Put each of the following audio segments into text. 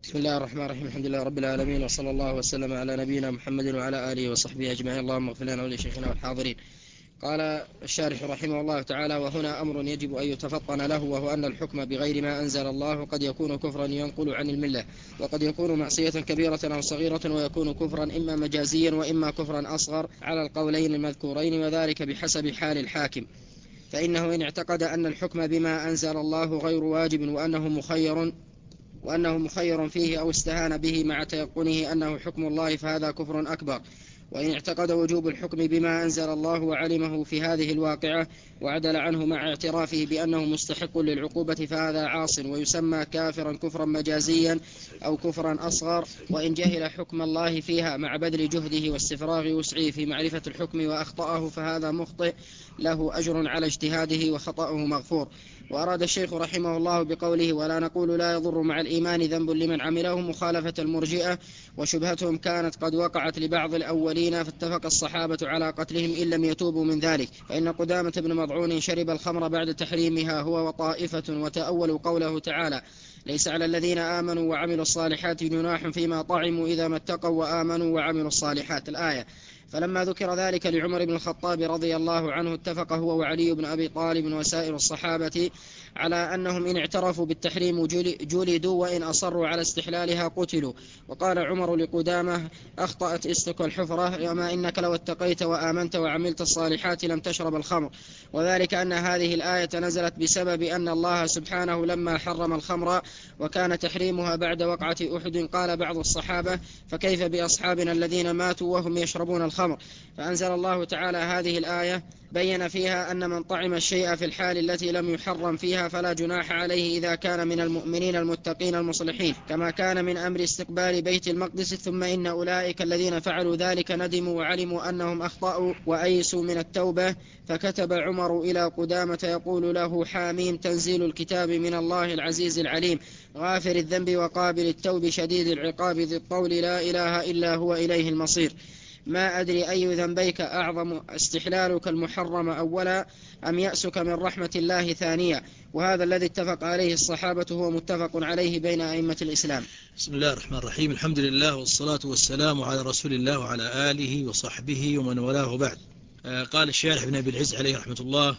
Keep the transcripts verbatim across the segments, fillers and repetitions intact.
بسم الله الرحمن الرحيم. الحمد لله رب العالمين، وصلى الله وسلم على نبينا محمد وعلى آله وصحبه أجمعين. اللهم اغفر لنا ولشيخنا والحاضرين. قال الشارح رحمه الله تعالى: وهنا أمر يجب أن يتفطن له، وهو أن الحكم بغير ما أنزل الله قد يكون كفرا ينقل عن الملة، وقد يكون معصية كبيرة أو صغيرة، ويكون كفرا إما مجازيا وإما كفرا أصغر على القولين المذكورين، وذلك بحسب حال الحاكم. فإنه إن اعتقد أن الحكم بما أنزل الله غير واجب وأنه مخير وأنه مخير فيه أو استهان به مع تيقنه أنه حكم الله فهذا كفر أكبر. وإن اعتقد وجوب الحكم بما أنزل الله وعلمه في هذه الواقعة وعدل عنه مع اعترافه بأنه مستحق للعقوبة فهذا عاص، ويسمى كافرا كفرا مجازيا أو كفرا أصغر. وإن جهل حكم الله فيها مع بذل جهده واستفراغ وسعه في معرفة الحكم وأخطأه فهذا مخطئ، له أجر على اجتهاده وخطأه مغفور. وأراد الشيخ رحمه الله بقوله: ولا نقول لا يضر مع الإيمان ذنب لمن عمله، مخالفة المرجئة، وشبهتهم كانت قد وقعت لبعض الأولين، فاتفق الصحابة على قتلهم إن لم يتوبوا من ذلك. فإن قدامة بن مضعون شرب الخمر بعد تحريمها هو وطائفة، وتأولوا قوله تعالى: ليس على الذين آمنوا وعملوا الصالحات جناح فيما طعموا إذا ما اتقوا وآمنوا وعملوا الصالحات، الآية. فلما ذكر ذلك لعمر بن الخطاب رضي الله عنه اتفق هو وعلي بن أبي طالب وسائر الصحابة على أنهم إن اعترفوا بالتحريم جلدوا، وإن أصروا على استحلالها قتلوا. وقال عمر لقدامة: أخطأت استك الحفرة، وما إنك لو اتقيت وآمنت وعملت الصالحات لم تشرب الخمر. وذلك أن هذه الآية نزلت بسبب أن الله سبحانه لما حرم الخمر وكان تحريمها بعد وقعة أحد قال بعض الصحابة: فكيف بأصحابنا الذين ماتوا وهم يشربون الخمر؟ فأنزل الله تعالى هذه الآية بين فيها أن من طعم الشيء في الحال التي لم يحرم فيها فلا جناح عليه إذا كان من المؤمنين المتقين المصلحين، كما كان من أمر استقبال بيت المقدس. ثم إن أولئك الذين فعلوا ذلك ندموا وعلموا أنهم أخطأوا وأيسوا من التوبة، فكتب عمر إلى قدامة يقول له: حاميم تنزيل الكتاب من الله العزيز العليم، غافر الذنب وقابل التوب شديد العقاب ذي الطول، لا إله إلا هو إليه المصير. ما أدري أي ذنبيك أعظم، استحلالك المحرم أولا أم يأسك من رحمة الله ثانيا؟ وهذا الذي اتفق عليه الصحابة هو متفق عليه بين أئمة الإسلام. بسم الله الرحمن الرحيم. الحمد لله والصلاة والسلام على رسول الله وعلى آله وصحبه ومن والاه بعد. قال الشارح بن أبي العز عليه رحمة الله: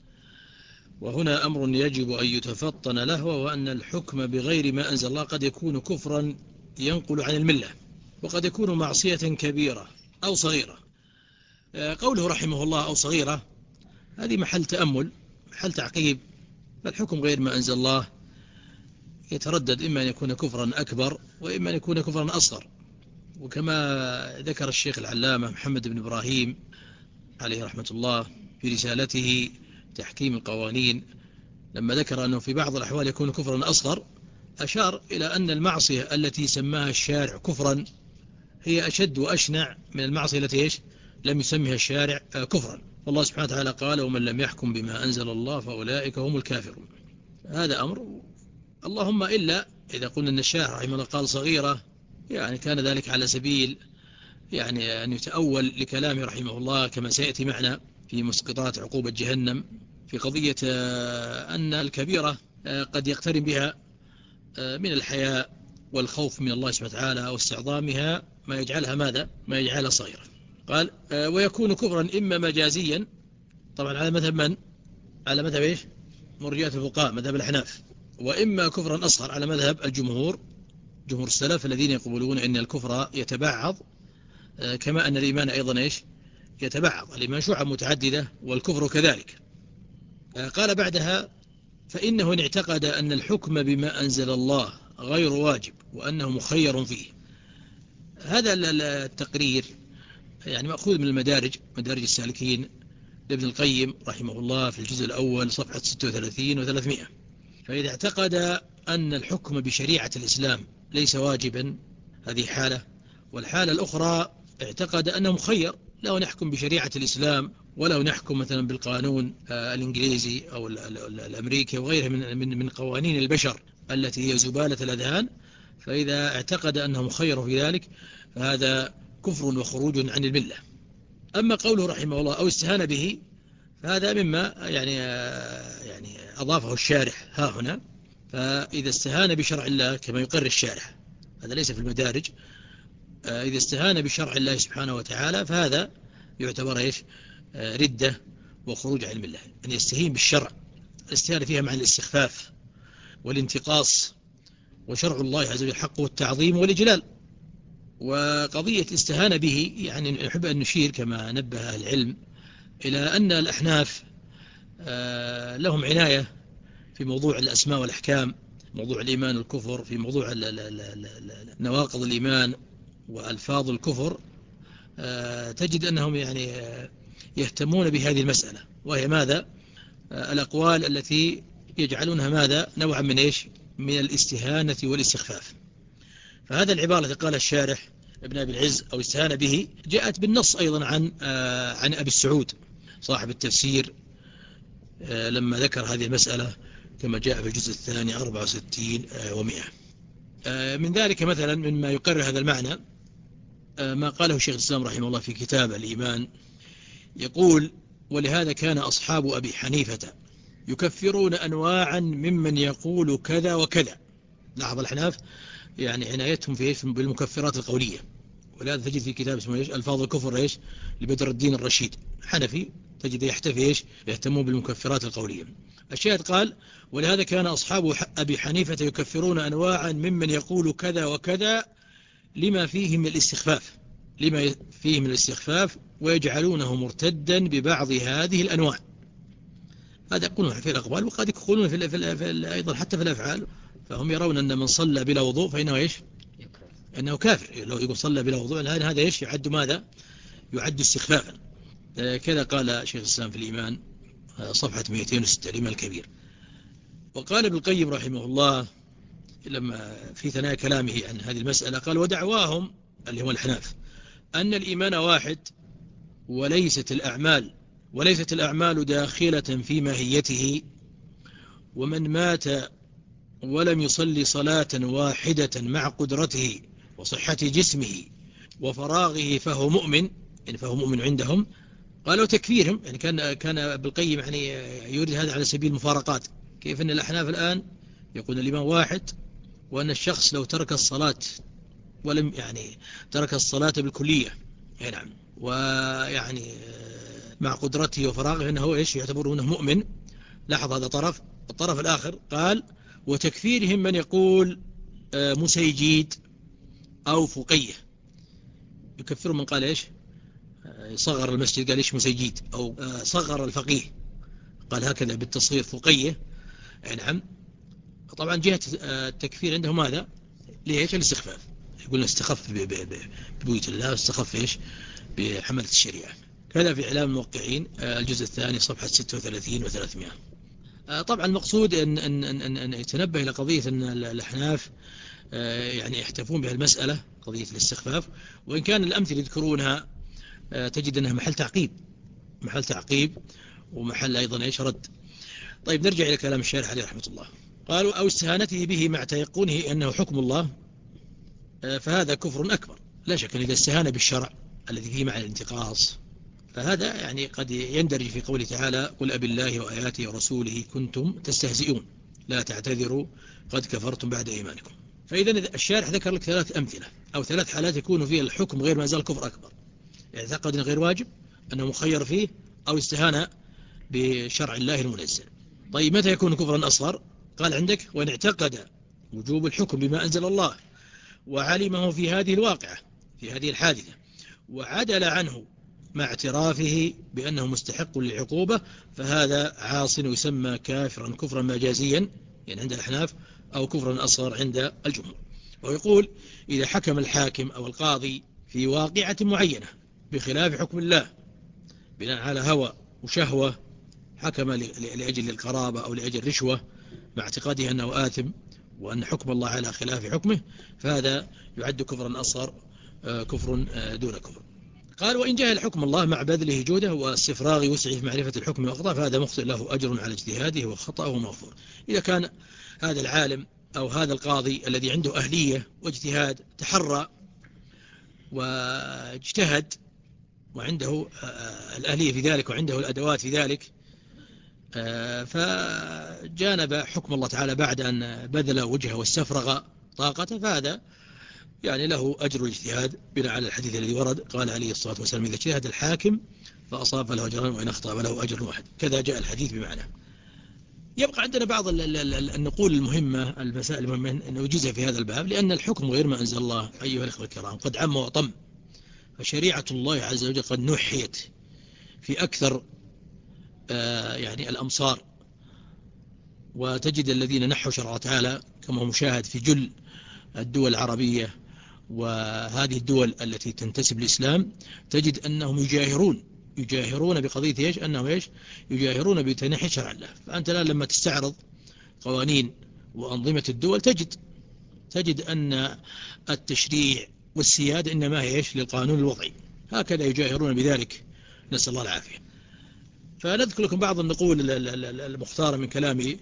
وهنا أمر يجب أن يتفطن له، وأن الحكم بغير ما أنزل الله قد يكون كفرا ينقل عن الملة، وقد يكون معصية كبيرة أو صغيرة. قوله رحمه الله أو صغيرة هذه محل تأمل، محل تعقيب. فالحكم غير ما أنزل الله يتردد إما أن يكون كفرا أكبر وإما أن يكون كفرا أصغر. وكما ذكر الشيخ العلامة محمد بن إبراهيم عليه رحمة الله في رسالته تحكيم القوانين، لما ذكر أنه في بعض الأحوال يكون كفرا أصغر، أشار إلى أن المعصية التي سماها الشارع كفرا هي أشد وأشنع من المعصية التي إيش لم يسميها الشارع كفرا. والله سبحانه وتعالى قال: ومن لم يحكم بما أنزل الله فأولئك هم الكافرون. هذا أمر، اللهم إلا إذا قلنا أن الشارع رحمه الله قال صغيرة، يعني كان ذلك على سبيل يعني أن يتأول لكلامه رحمه الله، كما سيأتي معنا في مسقطات عقوبة جهنم في قضية أن الكبيرة قد يقترن بها من الحياء والخوف من الله سبحانه وتعالى واستعظامها ما يجعلها ماذا؟ ما يجعلها صغيرة. قال: ويكون كفرا إما مجازيا، طبعا على مذهب من؟ على مذهب إيش؟ مرجئة الفقهاء، مذهب الأحناف. وإما كفرا أصغر على مذهب الجمهور، جمهور السلف الذين يقولون أن الكفر يتبعض كما أن الإيمان أيضا إيش؟ يتبعض. الإيمان شعب متعددة والكفر كذلك. قال بعدها: فإنه إن اعتقد أن الحكم بما أنزل الله غير واجب وأنه مخير فيه. هذا التقرير يعني مأخوذ من المدارج، مدارج السالكين لابن القيم رحمه الله في الجزء الأول صفحة ستة وثلاثين وثلاثمائة. فإذا اعتقد أن الحكم بشريعة الإسلام ليس واجبا، هذه حالة. والحالة الأخرى اعتقد أنه مخير، له نحكم بشريعة الإسلام وله نحكم مثلا بالقانون الإنجليزي أو الأمريكي وغيره من من قوانين البشر التي هي زبالة الأذهان. فإذا اعتقد أنه مخير في ذلك فهذا كفر وخروج عن الملة. أما قوله رحمه الله أو استهان به، فهذا مما يعني يعني أضافه الشارح ها هنا. فإذا استهان بشرع الله كما يقر الشارح هذا ليس في المدارج. إذا استهان بشرع الله سبحانه وتعالى فهذا يعتبر إيش؟ ردة وخروج عن الملة. أن يستهين بالشرع، الاستهانة فيها مع الاستخفاف والانتقاص، وشرع الله عز وجل حقه التعظيم والإجلال. وقضية الاستهانة به يعني نحب أن نشير كما نبه العلم إلى أن الأحناف لهم عناية في موضوع الأسماء والأحكام، موضوع الإيمان والكفر، في موضوع نواقض الإيمان وألفاظ الكفر. تجد أنهم يعني يهتمون بهذه المسألة، وهي ماذا؟ الأقوال التي يجعلونها ماذا؟ نوعا من إيش؟ من الاستهانة والاستخفاف. فهذا العبارة التي قال الشارح ابن أبي العز أو استهان به جاءت بالنص أيضا عن عن أبي السعود صاحب التفسير لما ذكر هذه المسألة كما جاء في الجزء الثاني أربعة وستين ومئة. من ذلك مثلا مما يقرر هذا المعنى ما قاله الشيخ الإسلام رحمه الله في كتاب الإيمان، يقول: ولهذا كان أصحاب أبي حنيفة يكفرون أنواعا ممن يقول كذا وكذا. لاحظ الأحناف يعني عنايتهم في إيش؟ بالمكفرات القولية. ولهذا تجد في كتاب اسمه إيش؟ ألفاظ الكفر إيش؟ لبدر الدين الرشيد حنفي، تجد يحتفي إيش؟ يهتمون بالمكفرات القولية. الشاهد قال: ولهذا كان أصحاب أبي حنيفة يكفرون أنواعا ممن يقول كذا وكذا لما فيه من الاستخفاف لما فيه من الاستخفاف ويجعلونه مرتدا ببعض هذه الأنواع. هذا يقولون في الأقوال، وقد يقولون في, في, في أيضا حتى في الأفعال. فهم يرون أن من صلى بلا وضوء فإنه إيش؟ أنه كافر. لو يقول صلى بلا وضوء هذا إيش؟ يعد ماذا؟ يعد استخفافا. كذا قال شيخ الإسلام في الإيمان صفحة مئتين وستة الإيمان الكبير. وقال ابن القيم رحمه الله لما في ثنايا كلامه عن هذه المسألة قال: ودعواهم اللي هم الحناف أن الإيمان واحد وليست الأعمال وليست الأعمال داخلة في ماهيته، ومن مات ولم يصلي صلاة واحدة مع قدرته وصحة جسمه وفراغه فهو مؤمن، يعني فهو مؤمن عندهم. قالوا تكفيرهم، يعني كان كان بالقيم يعني يريد هذا على سبيل المفارقات. كيف أن الأحناف الآن يقول الإيمان واحد، وأن الشخص لو ترك الصلاة ولم يعني ترك الصلاة بالكلية نعم ويعني مع قدرته وفراغه فإنه إيش؟ يعتبرونه مؤمن. لاحظ هذا طرف. الطرف الآخر قال: وتكفيرهم من يقول مسيجيد أو فقيه. يكفرهم من قال إيش؟ صغر المسجد قال إيش؟ مسيجيد. أو صغر الفقيه قال هكذا بالتصغير فقيه. نعم. طبعا جهة التكفير عندهم ماذا؟ ليش؟ الاستخفاف. يقولون استخف ببيوت الله، استخف إيش؟ بحملة الشريعة. كذا في إعلام الموقعين الجزء الثاني صفحة ستة وثلاثين وثلاثمائة. طبعا المقصود أن, أن, أن, أن يتنبه إلى قضية أن الأحناف يعني يحتفون بها المسألة قضية الاستخفاف، وإن كان الأمثلة يذكرونها تجد أنها محل تعقيب محل تعقيب ومحل أيضا إيش؟ رد. طيب نرجع إلى كلام الشارح عليه رحمة الله. قالوا: أو استهانته به مع تيقنه أنه حكم الله فهذا كفر أكبر. لا شك أن إذا استهان بالشرع الذي فيه مع الانتقاص فهذا يعني قد يندرج في قوله تعالى: قل أبي الله وآياته ورسوله كنتم تستهزئون لا تعتذروا قد كفرتم بعد إيمانكم. فإذا الشارح ذكر لك ثلاث أمثلة أو ثلاث حالات يكون فيها الحكم غير ما زال كفر أكبر، اعتقد غير واجب أنه مخير فيه، أو استهان بشرع الله المنزل. طيب متى يكون كفرا أصغر؟ قال عندك: وإن اعتقد وجوب الحكم بما أنزل الله وعلمه في هذه الواقعة في هذه الحادثة وعدل عنه مع اعترافه بأنه مستحق للعقوبة فهذا عاص يسمى كافرا كفرا مجازيا يعني عند الأحناف، أو كفرا أصغر عند الجمهور. ويقول: إذا حكم الحاكم أو القاضي في واقعة معينة بخلاف حكم الله بناء على هوى وشهوة، حكم لأجل القرابة أو لأجل رشوة مع اعتقاده أنه آثم وأن حكم الله على خلاف حكمه، فهذا يعد كفرا أصغر كفر دون كفر. قال: وإن جهل حكم الله مع بذله جوده واستفراغ وسعه في معرفة الحكم وأخطاء فهذا مخطئ له أجر على اجتهاده وخطأه مغفور. إذا كان هذا العالم أو هذا القاضي الذي عنده أهلية واجتهاد تحرى واجتهد وعنده الأهلية في ذلك وعنده الأدوات في ذلك، فجانب حكم الله تعالى بعد أن بذل وجهه واستفرغ طاقته، فهذا يعني له أجر الاجتهاد بناء على الحديث الذي ورد. قال عليه الصلاة والسلام: إذا اجتهد الحاكم فأصاب فله أجران وإن أخطأ فله أجر واحد. كذا جاء الحديث بمعنى. يبقى عندنا بعض النقول المهمة، المسائل المهمة نوجزها في هذا الباب، لأن الحكم غير ما أنزل الله أيها الأخوة الكرام قد عم وطم، فشريعة الله عز وجل قد نحيت في أكثر آه يعني الأمصار، وتجد الذين نحوا شرع تعالى كما هو مشاهد في جل الدول العربية وهذه الدول التي تنتسب للإسلام، تجد أنهم يجاهرون يجاهرون بقضية إيش؟ أنهم إيش؟ يجاهرون بتنحي شرع الله. فأنت الآن لما تستعرض قوانين وأنظمة الدول تجد تجد أن التشريع والسيادة إنما هي إيش؟ للقانون الوضعي، هكذا يجاهرون بذلك، نسأل الله العافية. فنذكر لكم بعض النقول المختارة من كلام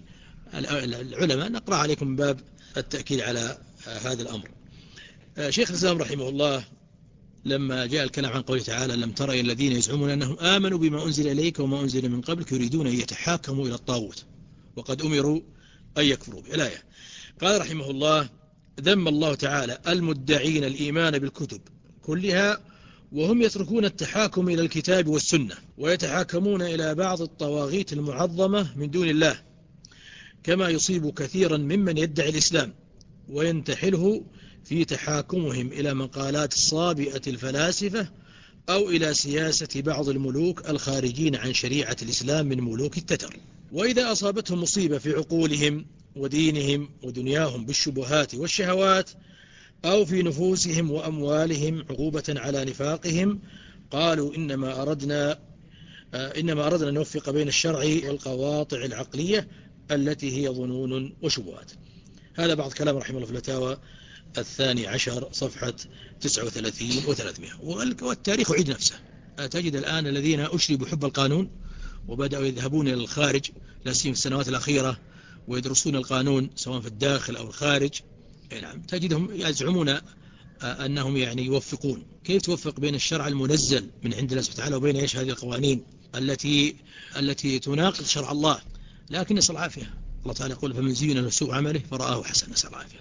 العلماء نقرأ عليكم من باب التأكيد على هذا الأمر. شيخ الإسلام رحمه الله لما جاء الكلام عن قوله تعالى: لم تر إلى الذين يزعمون أنهم آمنوا بما أنزل إليك وما أنزل من قبلك يريدون أن يتحاكموا إلى الطاغوت وقد أمروا أن يكفروا به. الآية. قال رحمه الله: ذم الله تعالى المدعين الإيمان بالكتب كلها وهم يتركون التحاكم إلى الكتاب والسنة ويتحاكمون إلى بعض الطواغيت المعظمة من دون الله، كما يصيب كثيرا ممن يدعي الإسلام وينتحله في تحاكمهم إلى مقالات الصابئة الفلاسفة أو إلى سياسة بعض الملوك الخارجين عن شريعة الإسلام من ملوك التتر. وإذا أصابتهم مصيبة في عقولهم ودينهم ودنياهم بالشبهات والشهوات أو في نفوسهم وأموالهم عقوبة على نفاقهم، قالوا إنما أردنا إنما أردنا أن نوفق بين الشرع والقواطع العقلية التي هي ظنون وشبهات. هذا بعض كلام رحمه الله في الفتاوى الثاني عشر صفحة تسعة وثلاثين وثلاثمائة. والتاريخ يعيد نفسه. تجد الآن الذين أشربوا حب القانون وبدأوا يذهبون إلى الخارج، لا سيما في السنوات الأخيرة، ويدرسون القانون سواء في الداخل أو الخارج. نعم، تجدهم يزعمون أنهم يعني يوفقون. كيف توفق بين الشرع المنزل من عند الله سبحانه وتعالى وبين إيش هذه القوانين التي التي تناقض شرع الله؟ لكن نسأل العافية. الله تعالى يقول: فمن زين له سوء عمله فرآه حسنا. نسأل العافية.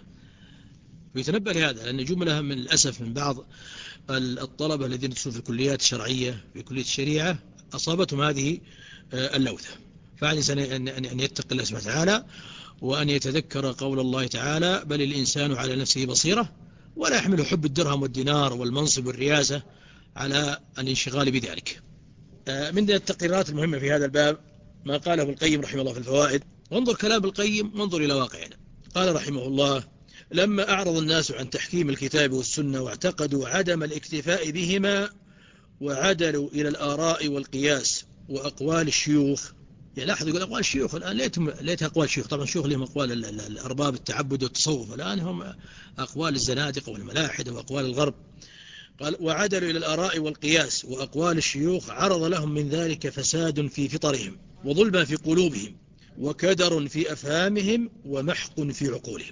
ويتنبه لهذا لأن جملة من الأسف من بعض الطلبة الذين يدرسون في الكليات الشرعية في كلية الشريعة أصابتهم هذه اللوثة. فعلى أن يتق الله سبحانه وتعالى وأن يتذكر قول الله تعالى: بل الإنسان على نفسه بصيرة، ولا يحمل حب الدرهم والدينار والمنصب والرياسة على الانشغال بذلك. من التقريرات المهمة في هذا الباب ما قاله ابن القيم رحمه الله في الفوائد. وانظر كلام ابن القيم وانظر إلى واقعنا. قال رحمه الله: لما أعرض الناس عن تحكيم الكتاب والسنة واعتقدوا عدم الاكتفاء بهما وعدلوا إلى الآراء والقياس وأقوال الشيوخ. يعني لاحظ يقول أقوال الشيوخ الآن ليتهم ليتها أقوال الشيوخ. طبعا الشيوخ لهم أقوال الأرباب التعبد والتصوف، الآن هم أقوال الزنادقة والملاحدة وأقوال الغرب. قال: وعدلوا إلى الآراء والقياس وأقوال الشيوخ عرض لهم من ذلك فساد في فطرهم وظلما في قلوبهم وكدر في أفهامهم ومحق في عقولهم.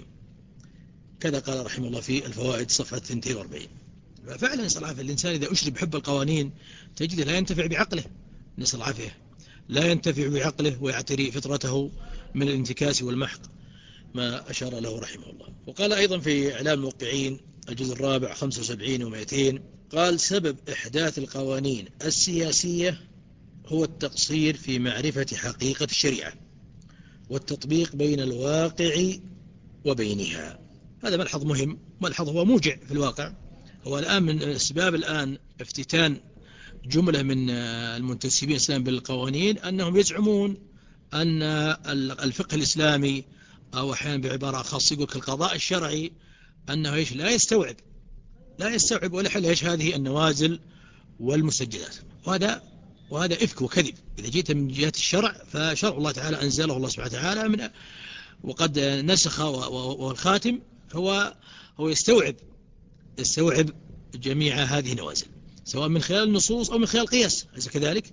كذا قال رحمه الله في الفوائد صفحة اثنين وأربعين. ففعلا نسأل العافية، الإنسان إذا أشرب حب القوانين تجد لا ينتفع بعقله، نسأل العافية، لا ينتفع بعقله ويعتري فطرته من الانتكاس والمحق ما أشار له رحمه الله. وقال أيضا في إعلام الموقعين الجزء الرابع خمسة وسبعين ومئتين، قال: سبب إحداث القوانين السياسية هو التقصير في معرفة حقيقة الشريعة والتطبيق بين الواقع وبينها. هذا ملحظ مهم، ملحظ هو موجع في الواقع. هو الآن من أسباب الآن افتتان جملة من المنتسبين الإسلام بالقوانين أنهم يزعمون أن الفقه الإسلامي أو أحيانا بعبارة خاصة يقول القضاء الشرعي أنه إيش لا يستوعب لا يستوعب ولا حل إيش هذه النوازل والمسجلات. وهذا وهذا إفك وكذب. إذا جيت من جهة الشرع فشرع الله تعالى أنزله الله سبحانه وتعالى من وقد نسخ، والخاتم هو هو يستوعب يستوعب جميع هذه النوازل سواء من خلال النصوص أو من خلال القياس، أليس كذلك؟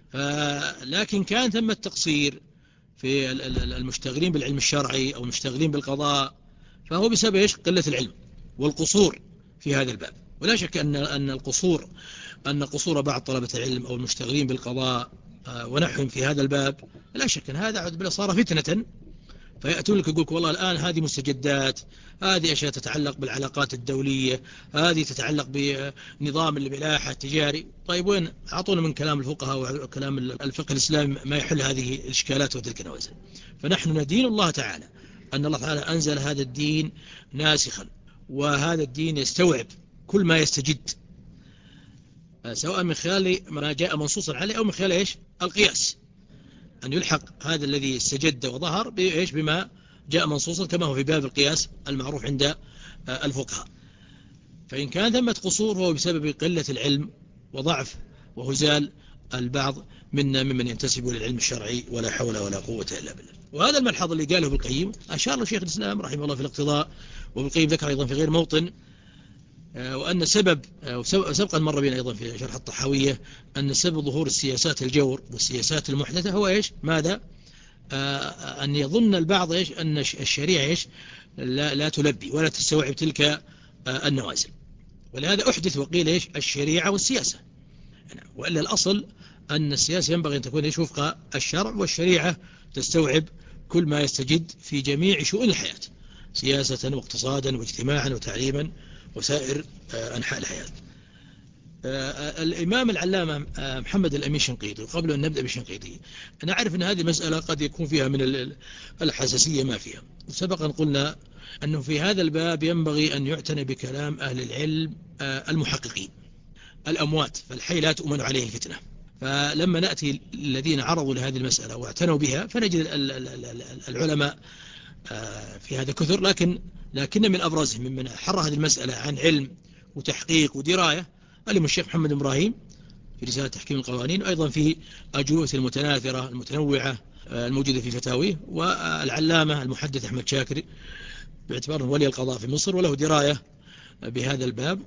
لكن كان ثم التقصير في المشتغلين بالعلم الشرعي أو المشتغلين بالقضاء، فهو بسبب إيش؟ قلة العلم والقصور في هذا الباب. ولا شك أن أن القصور أن قصور بعض طلبة العلم أو المشتغلين بالقضاء ونحوهم في هذا الباب، لا شك أن هذا صار فتنة فيأتون لك يقولك والله الآن هذه مستجدات، هذه أشياء تتعلق بالعلاقات الدولية، هذه تتعلق بنظام الملاحة التجاري. طيب وين أعطونا من كلام الفقهاء وكلام الفقه الإسلامي ما يحل هذه الإشكالات وتلك النوازل؟ فنحن ندين الله تعالى أن الله تعالى أنزل هذا الدين ناسخا، وهذا الدين يستوعب كل ما يستجد، سواء من خلال ما جاء منصوصا عليه أو من خلال إيش القياس، أن يلحق هذا الذي استجد وظهر بإيش بما جاء منصوصا، كما هو في باب القياس المعروف عند الفقهاء. فإن كان ثمة قصور هو بسبب قلة العلم وضعف وهزال البعض منا ممن ينتسب للعلم الشرعي، ولا حول ولا قوة إلا بالله. وهذا الملحظ اللي قاله ابن القيم أشار له شيخ الإسلام رحمه الله في الاقتضاء، وابن القيم ذكر أيضا في غير موطن، وأن سبب سبقا مر بنا أيضا في شرح الطحاوية أن سبب ظهور السياسات الجور والسياسات المحدثة هو إيش ماذا؟ أن يظن البعض إيش أن الشريعة إيش لا, لا تلبي ولا تستوعب تلك النوازل، ولهذا أحدث وقيل إيش الشريعة والسياسة. وإلا الأصل أن السياسة ينبغي أن تكون إيش وفق الشرع، والشريعة تستوعب كل ما يستجد في جميع شؤون الحياة، سياسة واقتصادا واجتماعا وتعليما وسائر أنحاء الحياة. الإمام العلامة محمد الأمين الشنقيطي، وقبل أن نبدأ بالشنقيطي أنا أعرف أن هذه المسألة قد يكون فيها من الحساسية ما فيها، سبقا قلنا أنه في هذا الباب ينبغي أن يعتنى بكلام أهل العلم المحققين الأموات، فالحي لا تؤمن عليه الفتنة. فلما نأتي الذين عرضوا لهذه المسألة واعتنوا بها فنجد العلماء في هذا كثر، لكن لكن من أبرزهم ممن حر هذه المسألة عن علم وتحقيق ودراية الإمام الشيخ محمد إبراهيم في رسالة تحكيم القوانين، وأيضا في أجوبة المتناثرة المتنوعة الموجودة في فتاويه، والعلامة المحدث أحمد شاكر باعتباره ولي القضاء في مصر وله دراية بهذا الباب،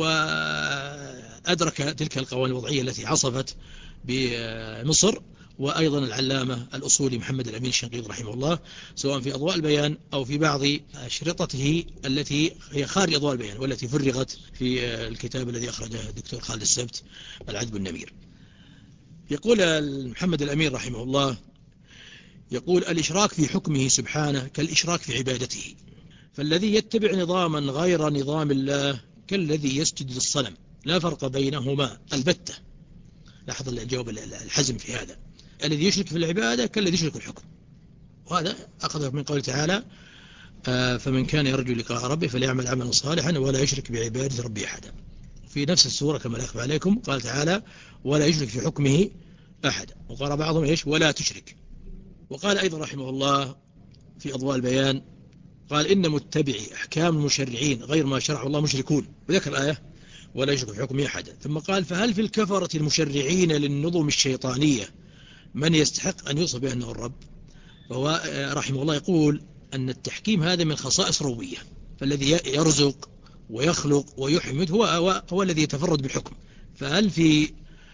وأدرك تلك القوانين الوضعية التي عصفت بمصر، وأيضا العلامة الأصولي محمد الأمين الشنقيطي رحمه الله، سواء في أضواء البيان أو في بعض أشرطته التي هي خارج أضواء البيان والتي فرغت في الكتاب الذي أخرجه الدكتور خالد السبت العذب النمير. يقول محمد الأمين رحمه الله، يقول الإشراك في حكمه سبحانه كالإشراك في عبادته، فالذي يتبع نظاما غير نظام الله كالذي يسجد للصنم، لا فرق بينهما البتة. لاحظ الجواب الحزم في هذا، الذي يشرك في العبادة كالذي يشرك في الحكم، وهذا أخذه من قول تعالى فمن كان يرجو لقاء ربه فليعمل عملا صالحا ولا يشرك بعبادة ربه أحدا. في نفس السورة كما لا يخفى عليكم قال تعالى ولا يشرك في حكمه أحدا، وقال بعضهم إيش ولا تشرك. وقال أيضا رحمه الله في أضواء البيان قال إن متبعي أحكام المشرعين غير ما شرع الله مشركون، وذكر الآية ولا يشرك في حكمه أحدا. ثم قال فهل في الكفرة المشرعين للنظم الشيطانية من يستحق أن يوصف بأنه الرب؟ وهو رحمه الله يقول أن التحكيم هذا من خصائص ربوبية، فالذي يرزق ويخلق ويحمد هو, هو, هو الذي يتفرد بالحكم. فهل في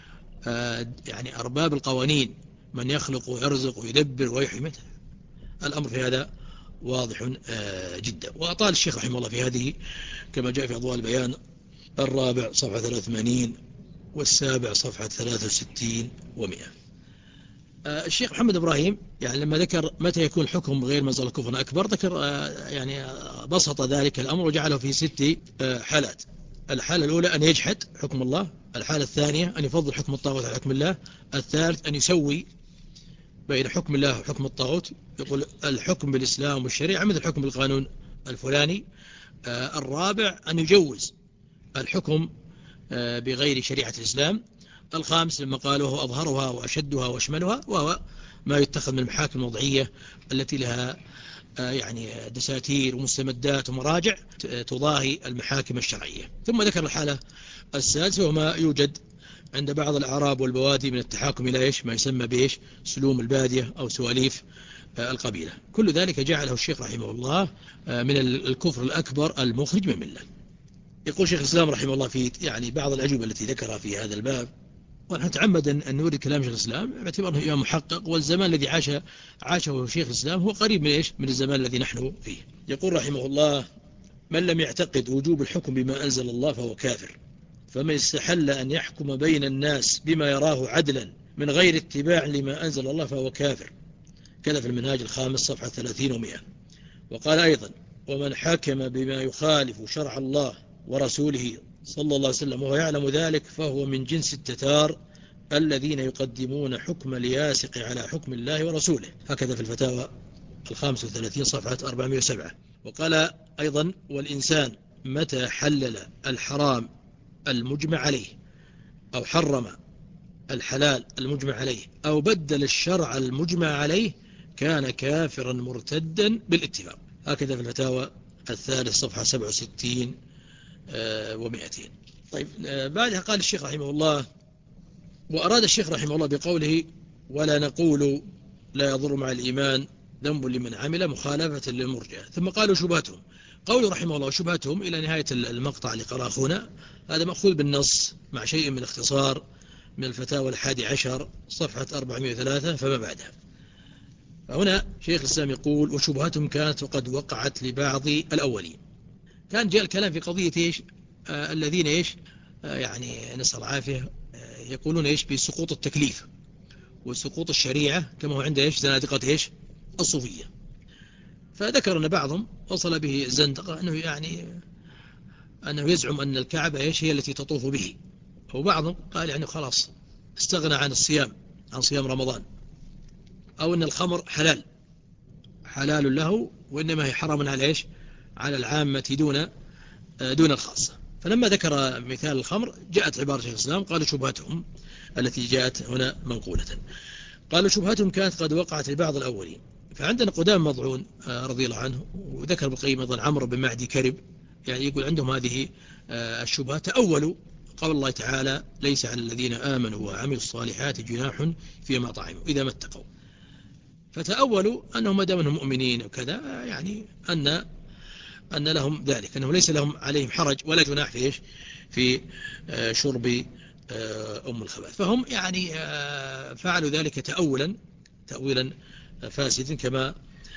يعني أرباب القوانين من يخلق ويرزق ويدبر ويحمد؟ الأمر في هذا واضح جدا. وأطال الشيخ رحمه الله في هذه كما جاء في أضواء البيان الرابع صفحة ثلاثة وثمانين والسابع صفحة ثلاثة وستين ومئة. الشيخ محمد إبراهيم يعني لما ذكر متى يكون الحكم غير مزال كفر أكبر، ذكر يعني بسط ذلك الأمر وجعله في ست حالات. الحالة الأولى أن يجحد حكم الله، الحالة الثانية أن يفضل حكم الطاغوت على حكم الله، الثالث أن يسوي بين حكم الله وحكم الطاغوت، يقول الحكم بالإسلام والشريعة مثل الحكم بالقانون الفلاني، الرابع أن يجوز الحكم بغير شريعة الإسلام، الخامس لما قالوا أظهرها وأشدها وأشملها وهو ما يتخذ من المحاكم الوضعية التي لها يعني دساتير ومستمدات ومراجع تضاهي المحاكم الشرعية. ثم ذكر الحالة السادسة وما يوجد عند بعض الأعراب والبوادي من التحاكم إلى إيش ما يسمى بإيش سلوم البادية أو سواليف القبيلة. كل ذلك جعله الشيخ رحمه الله من الكفر الأكبر المخرج من ملة. يقول شيخ الإسلام رحمه الله في يعني بعض الأجوبة التي ذكرها في هذا الباب، ونحن نتعمد أن نورد كلام شيخ الإسلام باعتبار أنه إمام محقق، والزمان الذي عاش عاشه شيخ الإسلام هو قريب من إيش من الزمان الذي نحن فيه. يقول رحمه الله من لم يعتقد وجوب الحكم بما أنزل الله فهو كافر، فمن استحل أن يحكم بين الناس بما يراه عدلا من غير اتباع لما أنزل الله فهو كافر، كذا في المنهاج الخامس صفحة ثلاثين ومئة. وقال أيضا: ومن حكم بما يخالف شرع الله ورسوله صلى الله عليه وسلم وهو يعلم ذلك فهو من جنس التتار الذين يقدمون حكم الياسق على حكم الله ورسوله. هكذا في الفتاوى الخامس وثلاثين صفحة أربعمائة وسبعة. وقال أيضا: والإنسان متى حلل الحرام المجمع عليه أو حرم الحلال المجمع عليه أو بدل الشرع المجمع عليه كان كافرا مرتدا بالاتفاق. هكذا في الفتاوى الثالث صفحة سبعة وستين ومئتين. طيب، بعدها قال الشيخ رحمه الله: وأراد الشيخ رحمه الله بقوله: ولا نقول لا يضر مع الإيمان ذنب لمن عمل مخالفة للمرجئة. ثم قالوا شبهتهم. قوله رحمه الله شبهتهم إلى نهاية المقطع اللي قرأ أخونا، هذا مأخوذ بالنص مع شيء من الاختصار من الفتاوى الحادي عشر صفحة أربعمائة وثلاثة فما بعدها. فهنا شيخ الإسلام يقول: وشبهتهم كانت وقد وقعت لبعض الأولين. كان جاء الكلام في قضية إيش؟ آه الذين إيش؟ آه يعني نسأل العافية، آه يقولون إيش بسقوط التكليف وسقوط الشريعة كما هو عند إيش زنادقة إيش الصوفية. فذكر أن بعضهم وصل به زندقة أنه يعني أنه يزعم أن الكعبة إيش هي التي تطوف به، وبعضهم قال يعني خلاص استغنى عن الصيام عن صيام رمضان، أو أن الخمر حلال حلال له وإنما هي حرام على إيش على العامة دون دون الخاصة. فلما ذكر مثال الخمر جاءت عبارة شيخ الإسلام قالوا شبهتهم التي جاءت هنا منقولة. قالوا شبهتهم كانت قد وقعت لبعض الأولين. فعندنا قدام مضعون رضي الله عنه، وذكر بقيم أيضا عمرو بن معدي كرب، يعني يقول عندهم هذه الشبهة. تأولوا قول الله تعالى: ليس على الذين آمنوا وعملوا الصالحات جناح فيما طعموا إذا ما اتقوا. فتأولوا أنه ما دام انهم مؤمنين وكذا يعني أن أن لهم ذلك، أنه ليس لهم عليهم حرج ولا جناح في إيش في شرب أم الخبائث. فهم يعني فعلوا ذلك تأولا تأويلا فاسدا كما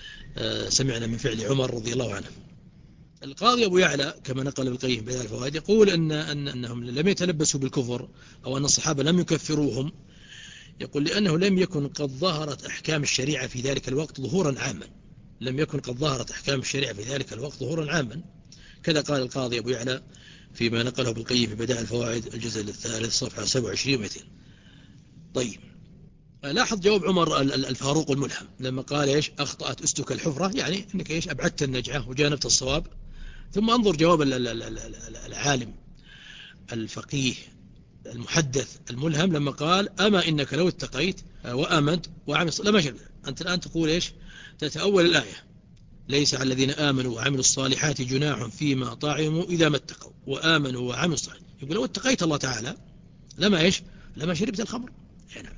سمعنا من فعل عمر رضي الله عنه. القاضي أبو يعلى كما نقل ابن القيم بهذه الفوائد يقول أن أن أنهم لم يتلبسوا بالكفر أو أن الصحابة لم يكفروهم، يقول لأنه لم يكن قد ظهرت أحكام الشريعة في ذلك الوقت ظهورا عاما لم يكن قد ظهرت أحكام الشريعة في ذلك الوقت ظهورا عاما. كذا قال القاضي أبو يعلى فيما نقله ابن القيم في بدائع الفوائد الجزء الثالث صفحة سبعة وعشرين ومئتين. طيب، لاحظ جواب عمر الفاروق الملهم لما قال إيش أخطأت أستك الحفرة، يعني أنك إيش أبعدت النجعة وجانبت الصواب. ثم انظر جواب العالم الفقيه المحدث الملهم لما قال: أما إنك لو اتقيت وآمنت وعمل لما شبه. أنت الآن تقول إيش تتأول الآية: ليس على الذين آمنوا وعملوا الصالحات جناح فيما طعموا إذا ما اتقوا وآمنوا وعملوا الصالحات. يقول لو اتقيت الله تعالى لما إيش لما شربت الخمر هنا.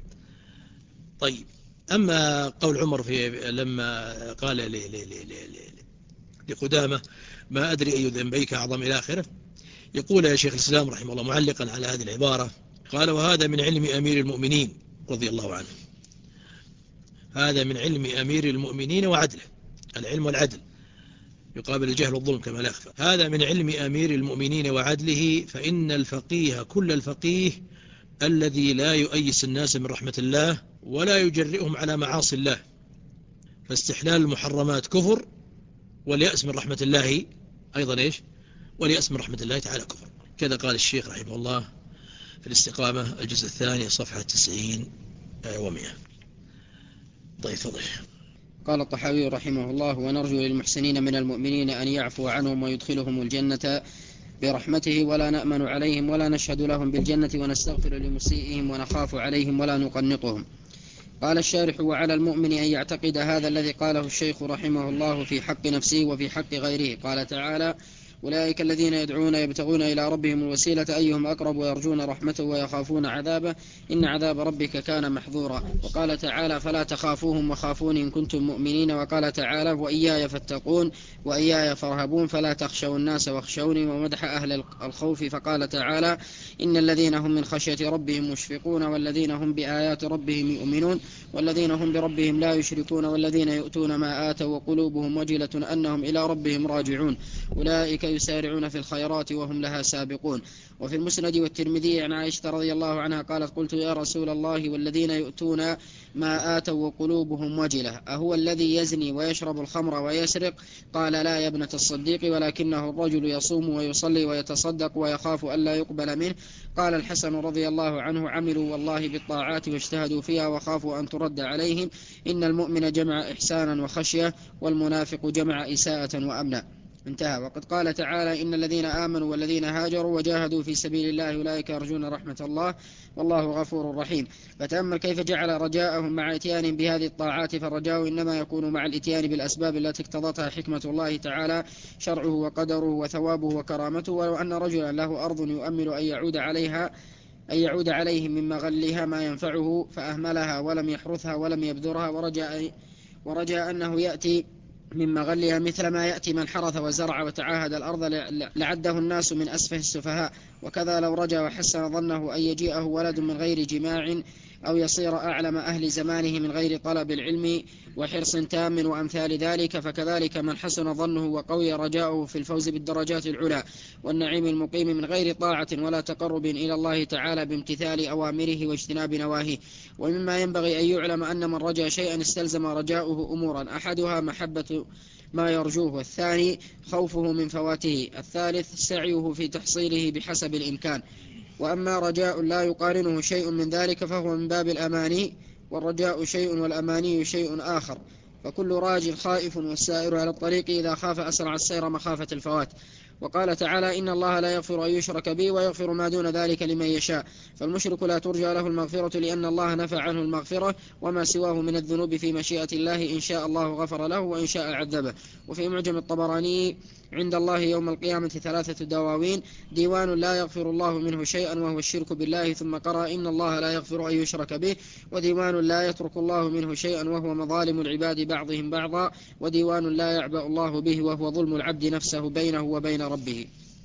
طيب، أما قول عمر في لما قال ل ل ل ل لقدامة: ما أدري أي ذنبيك أعظم إلى آخره، يقول يا شيخ الإسلام رحمه الله معلقا على هذه العبارة قال: وهذا من علم أمير المؤمنين رضي الله عنه. هذا من علم أمير المؤمنين وعدله، العلم والعدل يقابل الجهل والظلم كما لا يخفى. هذا من علم أمير المؤمنين وعدله، فإن الفقيه كل الفقيه الذي لا يؤيس الناس من رحمة الله ولا يجرئهم على معاصي الله، فاستحلال المحرمات كفر، واليأس من رحمة الله أيضا إيش واليأس من رحمة الله تعالى كفر. كذا قال الشيخ رحمه الله في الاستقامة الجزء الثاني صفحة تسعين ومئة. طيب فضل. قال الطحاوي رحمه الله: ونرجو للمحسنين من المؤمنين أن يعفو عنهم ويدخلهم الجنة برحمته، ولا نأمن عليهم ولا نشهد لهم بالجنة، ونستغفر لمسيئهم ونخاف عليهم ولا نقنطهم. قال الشارح: وعلى المؤمن أن يعتقد هذا الذي قاله الشيخ رحمه الله في حق نفسه وفي حق غيره. قال تعالى: أولئك الذين يدعون يبتغون إلى ربهم الوسيلة أيهم أقرب ويرجون رحمته ويخافون عذابه إن عذاب ربك كان محذورا. وقال تعالى: فلا تخافوهم وخافون إن كنتم مؤمنين. وقال تعالى: وإياي فاتقون وإياي فارهبون فلا تخشوا الناس واخشوني. ومدح أهل الخوف فقال تعالى: إن الذين هم من خشية ربهم مشفقون والذين هم بآيات ربهم يؤمنون والذين هم بربهم لا يشركون والذين يؤتون ما آتوا وقلوبهم وجلة أنهم إلى ربهم راجعون أولئك يسارعون في الخيرات وهم لها سابقون. وفي المسند والترمذي عن عائشة رضي الله عنها قالت قلت يا رسول الله والذين يؤتون ما آتوا وقلوبهم وجلة أهو الذي يزني ويشرب الخمر ويسرق؟ قال لا يا ابنة الصديق ولكنه الرجل يصوم ويصلي ويتصدق ويخاف ألا يقبل منه. قال الحسن رضي الله عنه عملوا والله بالطاعات واجتهدوا فيها وخافوا أن ترد عليهم. إن المؤمن جمع إحسانا وخشية والمنافق جمع إساءة وأمنا. انتهى. وقد قال تعالى إن الذين آمنوا والذين هاجروا وجاهدوا في سبيل الله أولئك يرجون رحمة الله والله غفور رحيم. فتأمل كيف جعل رجاءهم مع اتيان بهذه الطاعات، فالرجاء إنما يكون مع الاتيان بالأسباب التي اقتضتها حكمة الله تعالى شرعه وقدره وثوابه وكرامته. ولو أن رجلا له أرض يؤمل أن يعود عليها أن يعود عليهم من مغلها ما ينفعه فأهملها ولم يحرثها ولم يبذرها ورجاء, ورجاء أنه يأتي من مغلها مثل ما يأتي من حرث وزرع وتعاهد الأرض لعده الناس من أسفه السفهاء. وكذا لو رجا وحسن ظنه أن يجيئه ولد من غير جماع أو يصير أعلم أهل زمانه من غير طلب العلم وحرص تام وأمثال ذلك، فكذلك من حسن ظنه وقوي رجاؤه في الفوز بالدرجات العلى والنعيم المقيم من غير طاعة ولا تقرب إلى الله تعالى بامتثال أوامره واجتناب نواهيه. ومما ينبغي أن يعلم أن من رجا شيئا استلزم رجاؤه أمورا، أحدها محبة ما يرجوه، والثاني خوفه من فواته، الثالث سعيه في تحصيله بحسب الإمكان. وأما رجاء لا يقارنه شيء من ذلك فهو من باب الأماني، والرجاء شيء والأماني شيء آخر. فكل راج خائف والسائر على الطريق إذا خاف أسرع السير مخافة الفوات. وقال تعالى إن الله لا يغفر أن يشرك به ويغفر ما دون ذلك لمن يشاء. فالمشرك لا ترجى له المغفرة لأن الله نفى عنه المغفرة، وما سواه من الذنوب في مشيئة الله إن شاء الله غفر له وإن شاء عذبه. وفي معجم الطبراني عند الله يوم القيامة ثلاثة دواوين: ديوان لا يغفر الله منه شيئا وهو الشرك بالله ثم قرأ إن الله لا يغفر أن يشرك به، وديوان لا يترك الله منه شيئا وهو مظالم العباد بعضهم بعضا، وديوان لا يعبأ الله به وهو ظلم العبد نفسه بينه وبين ربه.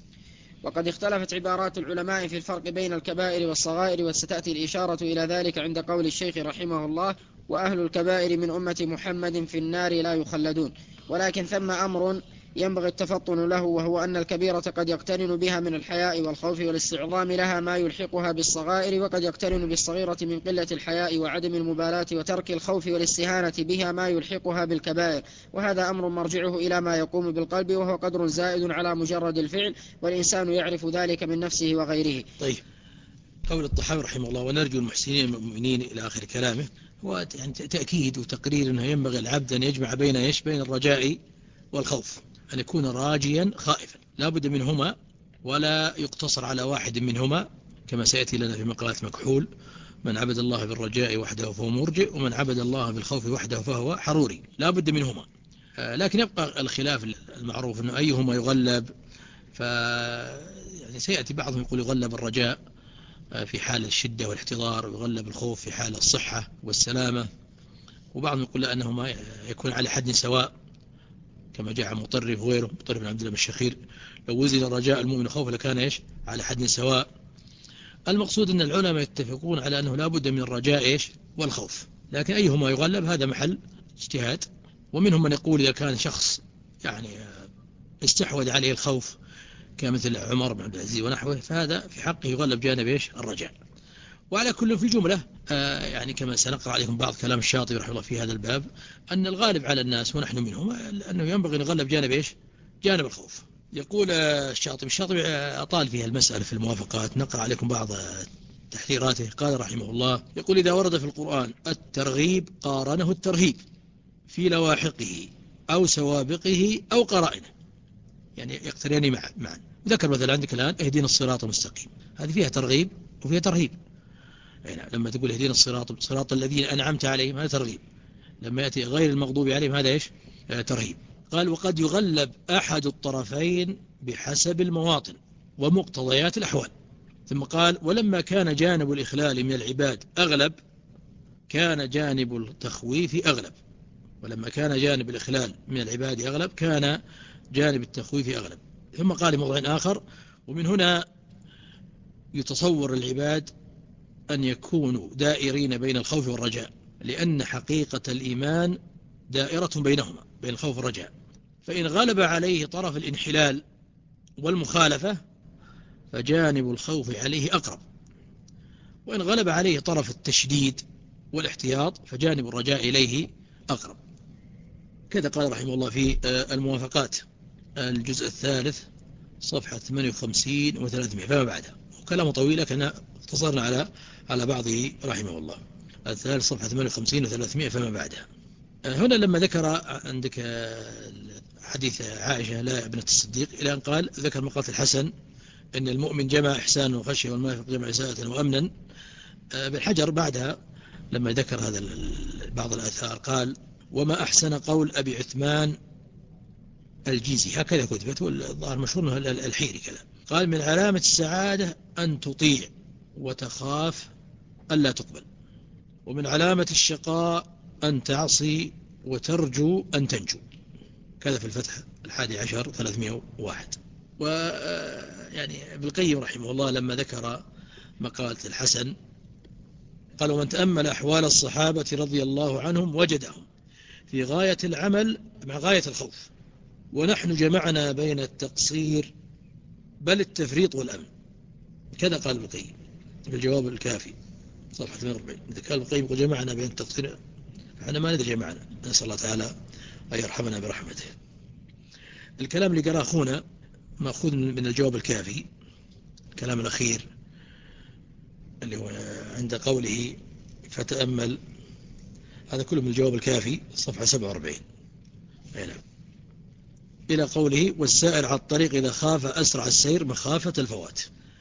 وقد اختلفت عبارات العلماء في الفرق بين الكبائر والصغائر، وستأتي الإشارة إلى ذلك عند قول الشيخ رحمه الله وأهل الكبائر من أمة محمد في النار لا يخلدون. ولكن ثم أمر ينبغي التفطن له، وهو أن الكبيرة قد يقترن بها من الحياء والخوف والاستعظام لها ما يلحقها بالصغائر، وقد يقترن بالصغيرة من قلة الحياء وعدم المبالاة وترك الخوف والاستهانة بها ما يلحقها بالكبائر. وهذا أمر مرجعه إلى ما يقوم بالقلب، وهو قدر زائد على مجرد الفعل، والإنسان يعرف ذلك من نفسه وغيره. طيب، قول الطحاوي رحمه الله ونرجو المحسنين المؤمنين إلى آخر كلامه، هو يعني تأكيد وتقرير أنه ينبغي العبد أن يجمع بين إيش؟ بين الرجاء والخوف، أن يكون راجيا خائفا، لا بد منهما ولا يقتصر على واحد منهما، كما سيأتي لنا في مقالات مكحول: من عبد الله بالرجاء وحده فهو مرجئ، ومن عبد الله بالخوف وحده فهو حروري. لا بد منهما. لكن يبقى الخلاف المعروف أنه أيهما يغلب. ف يعني سيأتي بعضهم يقول يغلب الرجاء في حال الشدة والاحتضار، ويغلب الخوف في حال الصحة والسلامة، وبعضهم يقول أنهما يكون على حد سواء، كما جاء عن مطرف وغيره، مطرف بن عبد الله الشخير: لو وزن الرجاء المؤمن خوف لكان إيش؟ على حد سواء. المقصود أن العلماء يتفقون على أنه لا بد من الرجاء إيش؟ والخوف، لكن أيهما يغلب هذا محل اجتهاد. ومنهم من يقول إذا كان شخص يعني استحوذ عليه الخوف كمثل عمر بن عبد العزيز ونحوه، فهذا في حقه يغلب جانب إيش؟ الرجاء. وعلى كل في الجملة آه يعني كما سنقرأ عليكم بعض كلام الشاطبي رحمه الله في هذا الباب، أن الغالب على الناس ونحن منهم أنه ينبغي نغلب جانب إيش؟ جانب الخوف. يقول الشاطبي الشاطبي أطال فيها المسألة في الموافقات، نقرأ عليكم بعض تحريراته. قال رحمه الله: يقول إذا ورد في القرآن الترغيب قارنه الترهيب في لواحقه أو سوابقه أو قرائنه، يعني يقتريان معا معا. ذكر مثلا عندك الآن اهدنا الصراط المستقيم، هذه فيها ترغيب وفيها ترهيب. يعني لما تقول اهدنا الصراط صراط الذين أنعمت عليهم هذا ترغيب، لما يأتي غير المغضوب عليهم هذا إيش؟ آه ترهيب. قال: وقد يغلب أحد الطرفين بحسب المواطن ومقتضيات الأحوال. ثم قال: ولما كان جانب الإخلال من العباد أغلب كان جانب التخويف أغلب. ولما كان جانب الإخلال من العباد أغلب كان جانب التخويف أغلب. ثم قال موضع آخر: ومن هنا يتصور العباد أن يكونوا دائرين بين الخوف والرجاء، لأن حقيقة الإيمان دائرة بينهما، بين الخوف والرجاء. فإن غلب عليه طرف الانحلال والمخالفة فجانب الخوف عليه أقرب، وإن غلب عليه طرف التشديد والاحتياط فجانب الرجاء إليه أقرب. كذا قال رحمه الله في الموافقات الجزء الثالث صفحة ثمانية وخمسين وثلاثمائة فما بعدها، وكلامه طويل لكن اقتصرنا على على بعضه رحمه الله. الثالث صفحة ثمانية وخمسين وثلاثمائة فما بعدها. هنا لما ذكر عندك حديث عائشة لا ابنة الصديق إلى أن قال ذكر مقالة الحسن إن المؤمن جمع إحسانا وخشية والمنافق جمع إساءة وأمنا. بالحجر بعدها لما ذكر هذا بعض الآثار قال وما أحسن قول أبي عثمان الجيزي، هكذا كتبت والظاهر مشهور الحيري كذا، قال من علامة السعادة أن تطيع وتخاف ألا تقبل، ومن علامة الشقاء أن تعصي وترجو أن تنجو. كذا في الفتح الحادي عشر ثلاثمائة وواحد. ويعني ابن القيم رحمه الله لما ذكر مقالة الحسن قال ومن تأمل أحوال الصحابة رضي الله عنهم وجدهم في غاية العمل مع غاية الخوف، ونحن جمعنا بين التقصير بل التفريط والأمن. كذا قال ابن القيم في الجواب الكافي صفحة ثمانية وأربعين، إذا قال ابن القيم وجمعنا بين التقصير فإحنا ما ندري جمعنا، نسأل الله تعالى أن يرحمنا برحمته. الكلام اللي قرأ أخونا مأخوذ من الجواب الكافي، الكلام الأخير اللي هو عند قوله فتأمل، هذا كله من الجواب الكافي صفحة سبعة وأربعين. نعم. إلى قوله والسائر على الطريق إذا خاف أسرع السير مخافة الفوات.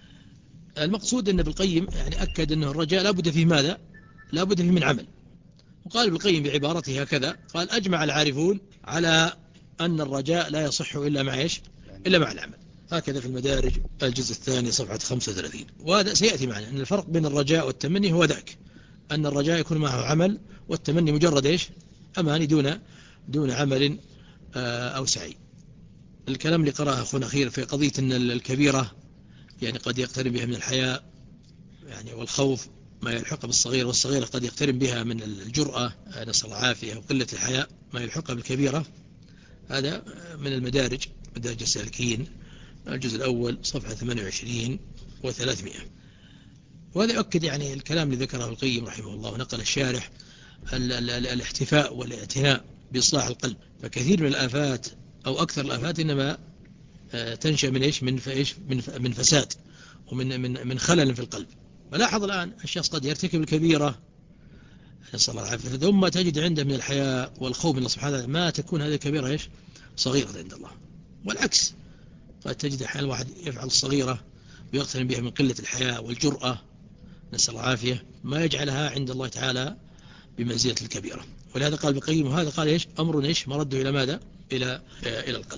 المقصود أن ابن القيم يعني أكد أنه الرجاء لابد فيه ماذا؟ لابد فيه من عمل. وقال ابن القيم بعبارته هكذا قال أجمع العارفون على أن الرجاء لا يصح إلا مع إيش؟ إلا مع العمل. هكذا في المدارج الجزء الثاني صفحة خمسة وثلاثين. وهذا سيأتي معنا أن الفرق بين الرجاء والتمني هو ذاك، أن الرجاء يكون معه عمل، والتمني مجرد إيش؟ أماني دون دون عمل أو سعي. الكلام اللي قرأه أخونا أخير في قضية أن الكبيرة يعني قد يقترن بها من الحياء يعني والخوف ما يلحق بالصغير، والصغيرة قد يقترن بها من الجرأة نسأل الله العافية وقلة الحياء ما يلحق بالكبيرة. هذا من المدارج مدارج السالكين الجزء الأول صفحة ثمانية وعشرين وثلاثمائة. وهذا يؤكد يعني الكلام اللي ذكره القيم رحمه الله ونقل الشارح ال ال ال الاحتفاء والاعتناء بإصلاح القلب. فكثير من الآفات أو أكثر الآفات إنما تنشأ من إيش؟ من فإيش؟ من من فساد ومن من من خلل في القلب. ولاحظ الآن الشخص قد يرتكب الكبيرة نسأل الله العافية ثم تجد عنده من الحياء والخوف من الله سبحانه وتعالى ما تكون هذه الكبيرة إيش؟ صغيرة عند الله. والعكس قد تجد أحيانا الواحد يفعل الصغيرة ويقترن بها من قلة الحياء والجرأة نسأل الله العافية ما يجعلها عند الله تعالى بمنزلة الكبيرة. ولهذا قال بقيم وهذا قال إيش؟ أمر إيش؟ مرده إلى ماذا؟ إلى إلى القلب.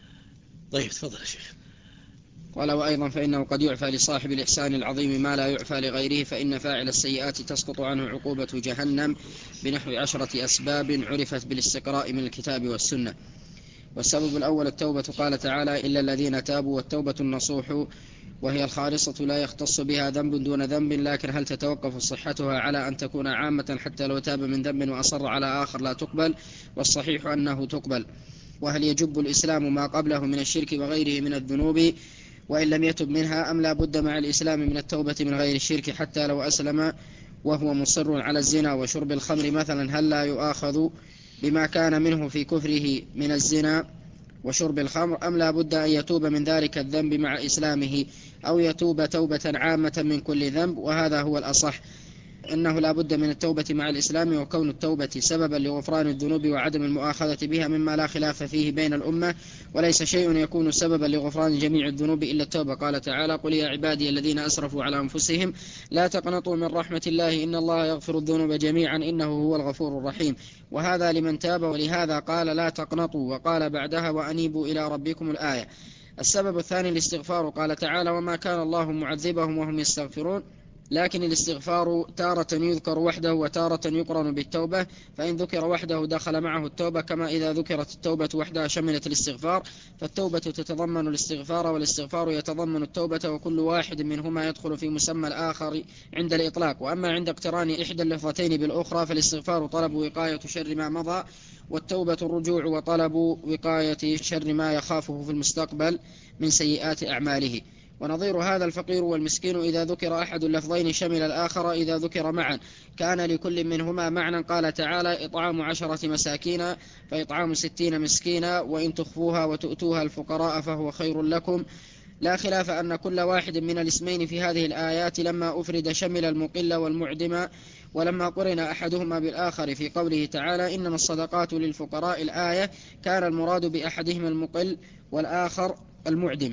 طيب تفضل يا شيخ. قال وأيضا فإنه قد يعفى لصاحب الإحسان العظيم ما لا يعفى لغيره، فإن فاعل السيئات تسقط عنه عقوبة جهنم بنحو عشرة أسباب عرفت بالاستقراء من الكتاب والسنة. والسبب الأول التوبة، قال تعالى إلا الذين تابوا، والتوبة النصوح وهي الخالصة لا يختص بها ذنب دون ذنب، لكن هل تتوقف صحتها على أن تكون عامة حتى لو تاب من ذنب وأصر على آخر لا تقبل؟ والصحيح أنه تقبل. وهل يجب الإسلام ما قبله من الشرك وغيره من الذنوب وإن لم يتب منها، أم لا بد مع الإسلام من التوبة من غير الشرك حتى لو أسلم وهو مصر على الزنا وشرب الخمر مثلا، هل لا يؤاخذ بما كان منه في كفره من الزنا وشرب الخمر، أم لا بد أن يتوب من ذلك الذنب مع إسلامه أو يتوب توبة عامة من كل ذنب؟ وهذا هو الأصح، إنه لا بد من التوبة مع الإسلام، وكون التوبة سببا لغفران الذنوب وعدم المؤاخذة بها مما لا خلاف فيه بين الأمة، وليس شيء يكون سببا لغفران جميع الذنوب إلا التوبة. قال تعالى قل يا عبادي الذين أسرفوا على أنفسهم لا تقنطوا من رحمة الله إن الله يغفر الذنوب جميعا إنه هو الغفور الرحيم، وهذا لمن تاب، ولهذا قال لا تقنطوا وقال بعدها وأنيبوا إلى ربكم الآية. السبب الثاني الاستغفار، قال تعالى وما كان الله معذبهم وهم يستغفرون، لكن الاستغفار تارة يذكر وحده وتارة يقرن بالتوبة، فإن ذكر وحده دخل معه التوبة، كما إذا ذكرت التوبة وحدها شملت الاستغفار، فالتوبة تتضمن الاستغفار والاستغفار يتضمن التوبة، وكل واحد منهما يدخل في مسمى الآخر عند الإطلاق. وأما عند اقتران إحدى اللفظتين بالأخرى فالاستغفار طلب وقاية شر ما مضى، والتوبة الرجوع وطلب وقاية شر ما يخافه في المستقبل من سيئات أعماله. ونظير هذا الفقير والمسكين إذا ذكر أحد اللفظين شمل الآخر إذا ذكر معا، كان لكل منهما معنى. قال تعالى: إطعام عشرة مساكين فإطعام ستين مسكينا وإن تخفوها وتؤتوها الفقراء فهو خير لكم. لا خلاف أن كل واحد من الاسمين في هذه الآيات لما أفرد شمل المقل والمعدم، ولما قرن أحدهما بالآخر في قوله تعالى: إنما الصدقات للفقراء الآية، كان المراد بأحدهما المقل والآخر المعدم،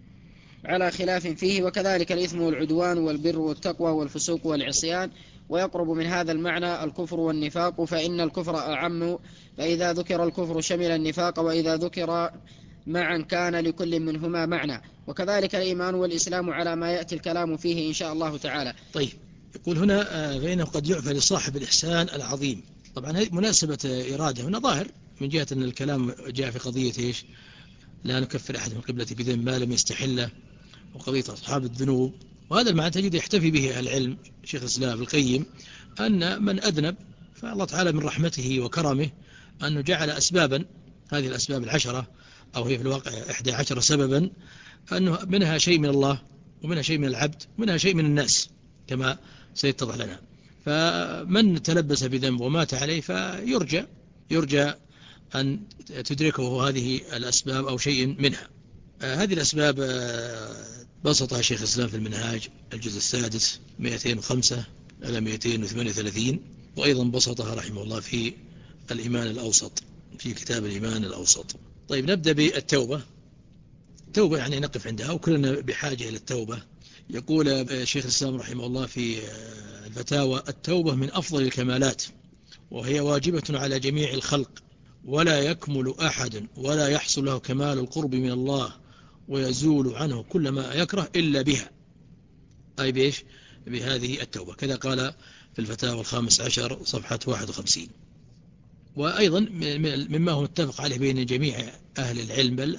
على خلاف فيه. وكذلك الإثم والعدوان والبر والتقوى والفسوق والعصيان. ويقرب من هذا المعنى الكفر والنفاق، فإن الكفر أعم، فإذا ذكر الكفر شمل النفاق، وإذا ذكر معا كان لكل منهما معنى. وكذلك الإيمان والإسلام على ما يأتي الكلام فيه إن شاء الله تعالى. طيب، يقول هنا فإنه قد يعفى لصاحب الإحسان العظيم. طبعا هذه مناسبة إرادة هنا ظاهر من جهة أن الكلام جاء في قضية إيش؟ لا نكفر أحد من قبلة بذنب ما لم يستحله، وقضية أصحاب الذنوب. وهذا المعنى تجد يحتفي به أهل العلم شيخ الإسلام ابن القيم، أن من أذنب فالله تعالى من رحمته وكرمه أنه جعل أسبابا، هذه الأسباب العشرة أو هي في الواقع إحدى عشر سببا، أنه منها شيء من الله ومنها شيء من العبد ومنها شيء من الناس كما سيتضح لنا. فمن تلبس بذنب ومات عليه فيرجى يرجى أن تدركه هذه الأسباب أو شيء منها. هذه الأسباب بسطها شيخ الإسلام في المنهاج الجزء السادس مئتين وخمسة إلى مئتين وثمانية وثلاثين، وأيضا بسطها رحمه الله في الإيمان الأوسط، في كتاب الإيمان الأوسط. طيب، نبدأ بالتوبة. التوبة يعني نقف عندها، وكلنا بحاجة إلى التوبة. يقول شيخ الإسلام رحمه الله في الفتاوى: التوبة من أفضل الكمالات، وهي واجبة على جميع الخلق، ولا يكمل أحد ولا يحصل له كمال القرب من الله ويزول عنه كل ما يكره إلا بها، أي بإيش؟ بهذه التوبة. كذا قال في الفتاوى الخامس عشر صفحة واحد وخمسين. وأيضا مما هو متفق عليه بين جميع أهل العلم بل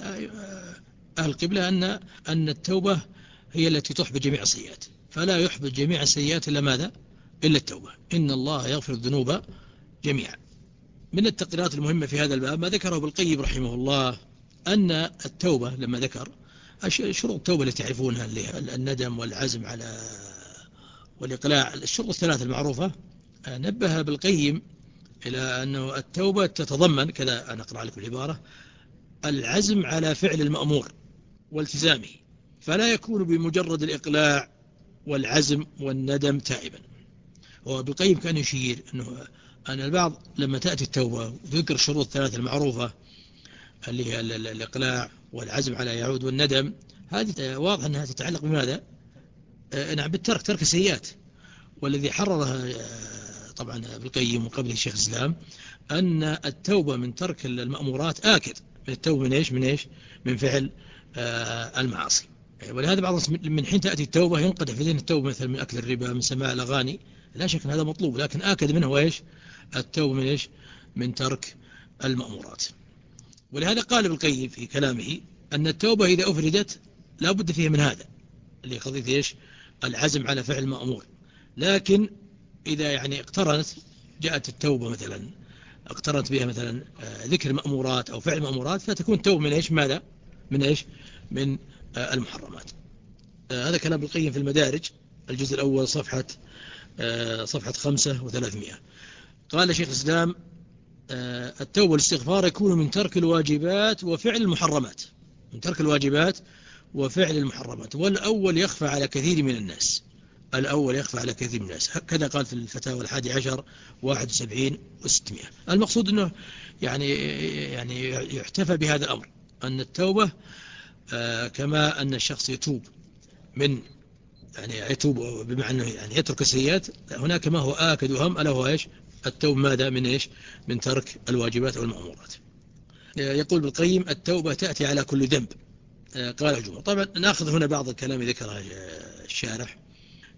أهل القبلة أن أن التوبة هي التي تحبط جميع السيئات، فلا يحبط جميع السيئات إلا ماذا؟ إلا التوبة. إن الله يغفر الذنوب جميعا. من التقريرات المهمة في هذا الباب ما ذكره ابن القيم رحمه الله، أن التوبة لما ذكر شروط التوبة التي تعرفونها، الندم والعزم على والإقلاع، الشروط الثلاثة المعروفة، نبه ابن القيم إلى أنه التوبة تتضمن كذا، أنا أقرأ لكم العبارة: العزم على فعل المأمور والتزامه، فلا يكون بمجرد الإقلاع والعزم والندم تائبا. وابن القيم كان يشير أنه أن البعض لما تأتي التوبة وذكر الشروط الثلاثة المعروفة اللي هي الإقلاع والعزم على يعود والندم، هذه واضح أنها تتعلق بماذا؟ نعم، بالترك، ترك السيئات. والذي حررها طبعا ابن القيم وقبله الشيخ الإسلام أن التوبة من ترك المأمورات آكد من التوبة من إيش؟ من إيش؟ من فعل المعاصي. ولهذا بعض من حين تأتي التوبة ينقدح في ذهن التوبة مثل من أكل الربا، من سماع الأغاني، لا شك أن هذا مطلوب، لكن آكد منه إيش؟ التوبة من إيش؟ من ترك المأمورات. ولهذا قال ابن القيم في كلامه أن التوبة إذا أفردت لا بد فيها من هذا اللي قضية إيش؟ العزم على فعل المأمور. لكن إذا يعني اقترنت، جاءت التوبة مثلا اقترنت بها مثلا ذكر مأمورات أو فعل مأمورات، فتكون التوبة من إيش؟ ماذا؟ من إيش؟ من المحرمات. هذا كلام ابن القيم في المدارج الجزء الأول صفحة صفحة خمسة وثلاثمائة. قال شيخ الإسلام: التوبة والاستغفار يكون من ترك الواجبات وفعل المحرمات، من ترك الواجبات وفعل المحرمات. والأول يخفى على كثير من الناس، الأول يخفى على كثير من الناس. كذا قال في الفتاوى الحادي عشر واحد وسبعين وستمائة. المقصود أنه يعني يعني يحتفى بهذا الأمر، أن التوبة كما أن الشخص يتوب من يعني يتوب بمعنى يعني يترك السيئات، هناك ما هو آكد وهم ألا هو إيش؟ التوبة ماذا؟ من إيش؟ من ترك الواجبات والمأمورات. يقول ابن القيم: التوبة تأتي على كل ذنب. قال الجمهور. طبعا نأخذ هنا بعض الكلام ذكره الشارح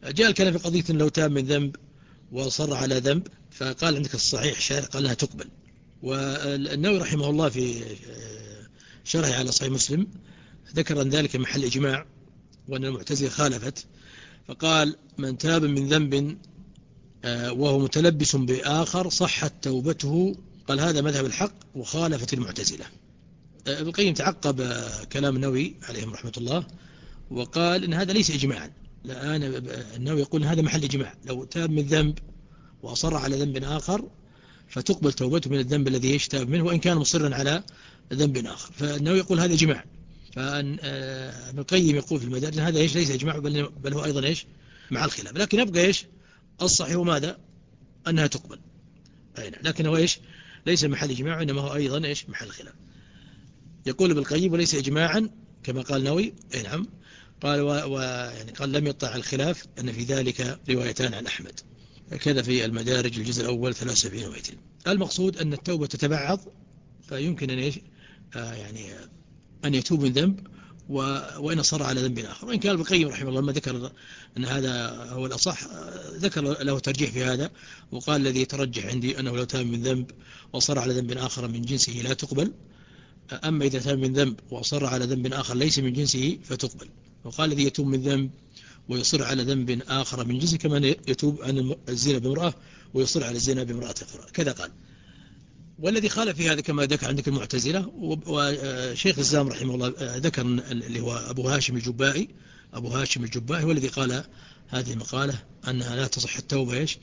جاء الكلام في قضية لو تاب من ذنب وصر على ذنب، فقال عندك الصحيح الشارع قال أنها تقبل. والنووي رحمه الله في شرحه على صحيح مسلم ذكر أن ذلك محل إجماع، وأن المعتزلة خالفت، فقال من تاب من ذنب وهو متلبس بآخر صحت توبته، قال هذا مذهب الحق وخالفت المعتزلة. ابن القيم تعقب كلام النووي عليهم رحمة الله وقال إن هذا ليس إجماعا، الآن النووي يقول هذا محل إجماع، لو تاب من ذنب وأصر على ذنب آخر فتقبل توبته من الذنب الذي يشتاب منه وإن كان مصرا على ذنب آخر. فالنووي يقول هذا إجماع، فابن القيم يقول في المدارج هذا إيش ليس إجماع بل, بل هو أيضا إيش مع الخلاف، لكن يبقى إيش الصحيح ماذا أنها تقبل، لكن هو إيش ليس محل إجماع إنما هو أيضا إيش محل خلاف. يقول ابن القيم وليس إجماعا كما قال النووي، أي نعم، قال و... و... يعني قال لم يطلع الخلاف أن في ذلك روايتان عن أحمد، كذا في المدارج الجزء الأول ثلاثة وسبعين ومئتين. المقصود أن التوبة تتبعض، فيمكن أن إيش آه يعني أن يتوب من ذنب و... وإن صار على ذنب آخر. وإن كان ابن القيم رحمه الله ما ذكر أن هذا هو الأصح، ذكر له ترجيح في هذا وقال الذي يترجح عندي أنه لو تاب من ذنب وصار على ذنب آخر من جنسه لا تقبل، أما إذا تاب من ذنب وأصر على ذنب آخر ليس من جنسه فتقبل. وقال الذي يتوب من ذنب ويصر على ذنب آخر من جنسه كمان يتوب عن الزنا بامرأة ويصر على الزنا بامرأة أخرى، كذا قال. والذي خالف في هذا كما ذكر عندك المعتزلة، وشيخ الإسلام رحمه الله ذكر اللي هو أبو هاشم الجبائي، أبو هاشم الجبائي هو الذي قال هذه المقالة أنها لا تصح التوبة إيش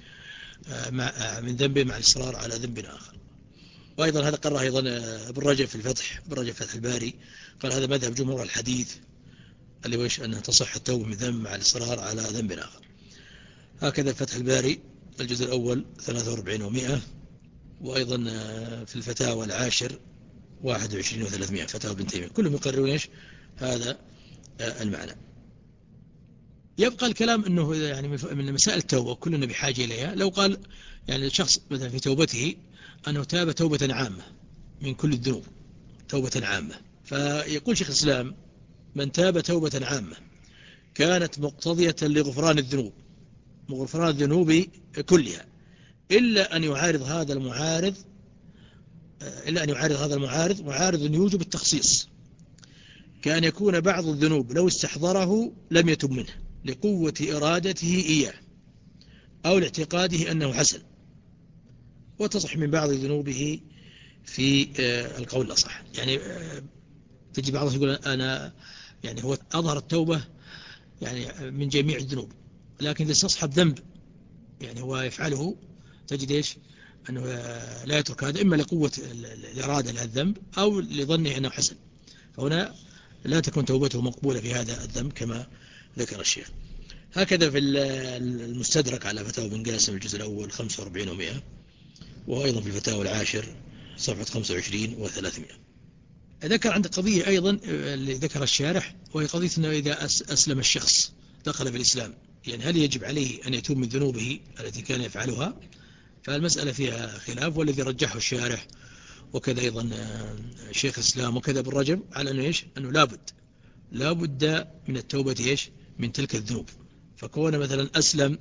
من ذنب مع الإصرار على ذنب آخر. وأيضا هذا قرأ أيضا ابن رجب في الفتح، ابن رجب فتح الباري قال هذا مذهب جمهور الحديث اللي ويش أنها تصح التوبة من ذنب مع الإصرار على ذنب آخر. هكذا فتح الباري الجزء الأول ثلاثة وأربعين ومئة، وأيضا في الفتاوى العاشر واحد وعشرين وثلاثمائة، فتاوى ابن تيمية، كلهم يقررون إيش هذا المعنى. يبقى الكلام أنه يعني من مسائل التوبة كلنا بحاجة إليها. لو قال يعني الشخص مثلا في توبته أنه تاب توبة عامة من كل الذنوب، توبة عامة، فيقول شيخ الإسلام من تاب توبة عامة كانت مقتضية لغفران الذنوب، غفران الذنوب كلها، إلا أن يعارض هذا المعارض إلا أن يعارض هذا المعارض معارض يوجب التخصيص، كأن يكون بعض الذنوب لو استحضره لم يتب منه لقوة إرادته إياه أو لاعتقاده أنه حسن، وتصح من بعض ذنوبه في القول الأصح. يعني تجي بعضهم يقول أنا يعني هو أظهر التوبة يعني من جميع الذنوب، لكن إذا استصحب ذنب يعني هو يفعله تجد إيش أنه لا يترك هذا، إما لقوة الإرادة لهالذنب أو لظنه أنه حسن، فهنا لا تكون توبته مقبولة في هذا الذنب كما ذكر الشيخ. هكذا في المستدرك على فتاوى ابن قاسم الجزء الأول خمسة وأربعين ومئة، وأيضا في الفتاوى العاشر صفحة خمسة وعشرين وثلاثمائة. ذكر عند قضية أيضا اللي ذكر الشارح، وهي قضية أنه إذا أسلم الشخص دخل في الإسلام، يعني هل يجب عليه أن يتوب من ذنوبه التي كان يفعلها؟ فالمسألة فيها خلاف، والذي رجحه الشارح وكذا أيضا شيخ الإسلام وكذا ابن رجب على أنه إيش أنه لابد لابد من التوبة إيش من تلك الذنوب. فكون مثلا أسلم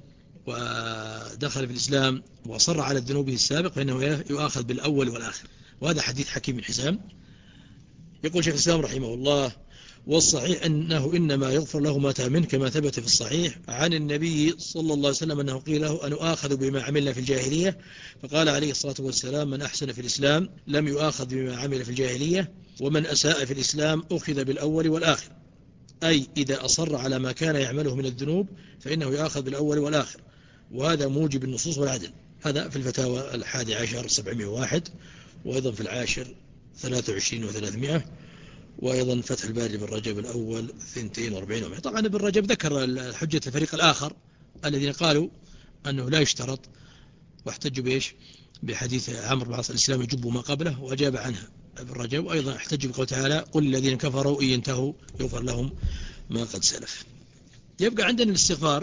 ودخل في الإسلام وصر على الذنوب السابق فإنه يؤاخذ بالأول والآخر، وهذا حديث حكيم بن حزام. يقول شيخ الإسلام رحمه الله والصحيح أنه إنما يغفر له ما تاب منه كما ثبت في الصحيح عن النبي صلى الله عليه وسلم أنه قيل له أن أؤاخذ بما عملنا في الجاهلية، فقال عليه الصلاة والسلام من أحسن في الإسلام لم يؤاخذ بما عمل في الجاهلية، ومن أساء في الإسلام أخذ بالأول والآخر، أي إذا أصر على ما كان يعمله من الذنوب فإنه يؤاخذ بالأول والآخر، وهذا موجب النصوص والعدل. هذا في الفتاوى الحادي عشر سبعمائة وواحد، وأيضا في العاشر ثلاثة وعشرين وثلاثمائة، وأيضا فتح الباري بن رجب الأول اثنين وأربعين ومئة. طبعا ابن رجب ذكر حجة الفريق الآخر الذين قالوا أنه لا يشترط، واحتجوا بإيش بحديث عمرو بن العاص الإسلام يجب ما قبله، وأجاب عنها ابن رجب. وأيضا احتجوا بقول تعالى قل الذين كفروا إن ينتهوا يغفر لهم ما قد سلف. يبقى عندنا الاستغفار.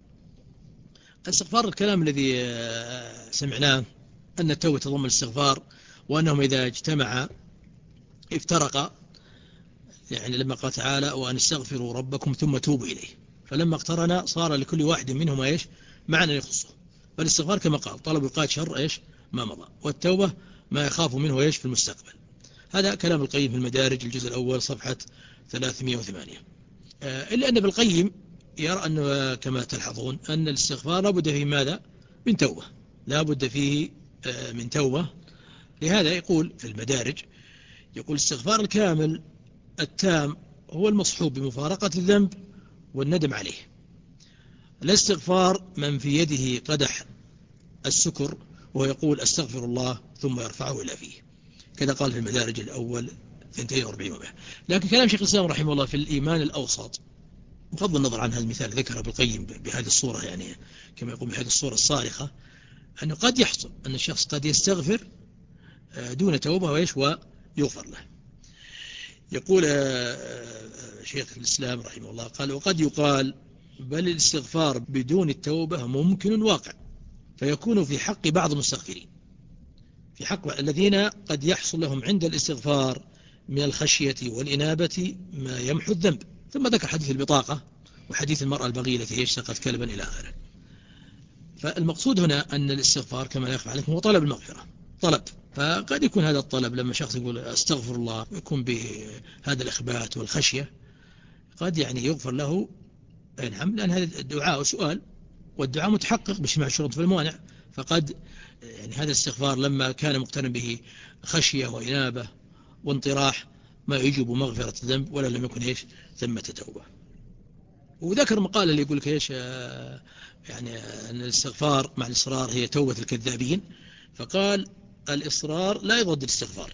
الاستغفار الكلام الذي سمعناه أن التوبة تضمن الاستغفار، وأنهم إذا اجتمعا افترقا، يعني لما قال تعالى وأن استغفروا ربكم ثم توبوا إليه، فلما اقترن صار لكل واحد منهما إيش معنى يخصه. فالاستغفار كما قال طلب وقاية شر إيش ما مضى، والتوبة ما يخاف منه إيش في المستقبل. هذا كلام القيم في المدارج الجزء الأول صفحة ثلاثمائة وثمانية. إلا أن ابن القيم يرى أنه كما تلحظون أن الاستغفار لا بد فيه ماذا من توبة، لا بد فيه من توبة. لهذا يقول في المدارج، يقول الاستغفار الكامل التام هو المصحوب بمفارقة الذنب والندم عليه. الاستغفار من في يده قدح السكر ويقول استغفر الله ثم يرفعه إلى فيه، كذا قال في المدارج الأول اثنين وأربعين ومئة. لكن كلام شيخ الإسلام رحمه الله في الإيمان الأوسط بغض النظر عن هذا المثال ذكره ابن القيم بهذه الصورة، يعني كما يقول بهذه الصورة الصارخة، أنه قد يحصل أن الشخص قد يستغفر دون توبة وإيش ويغفر له. يقول شيخ الإسلام رحمه الله قال وقد يقال بل الاستغفار بدون التوبة ممكن واقع، فيكون في حق بعض المستغفرين، في حق الذين قد يحصل لهم عند الاستغفار من الخشية والإنابة ما يمحو الذنب. ثم ذكر حديث البطاقة وحديث المرأة البغية التي اشتقت كلبا إلى آخره. فالمقصود هنا أن الاستغفار كما يخفى عليكم هو طلب المغفرة، طلب. فقد يكون هذا الطلب لما شخص يقول استغفر الله يكون بهذا الإخبات والخشية قد يعني يغفر له، نعم، لأن هذا الدعاء سؤال، والدعاء متحقق باجتماع الشروط في الموانع. فقد يعني هذا الاستغفار لما كان مقترن به خشية وإنابة وانطراح ما يجب مغفرة الذنب ولا لم يكن إيش ثمة توبة. وذكر مقالة اللي يقول لك إيش يعني أن الاستغفار مع الإصرار هي توبة الكذابين، فقال الإصرار لا يضد الاستغفار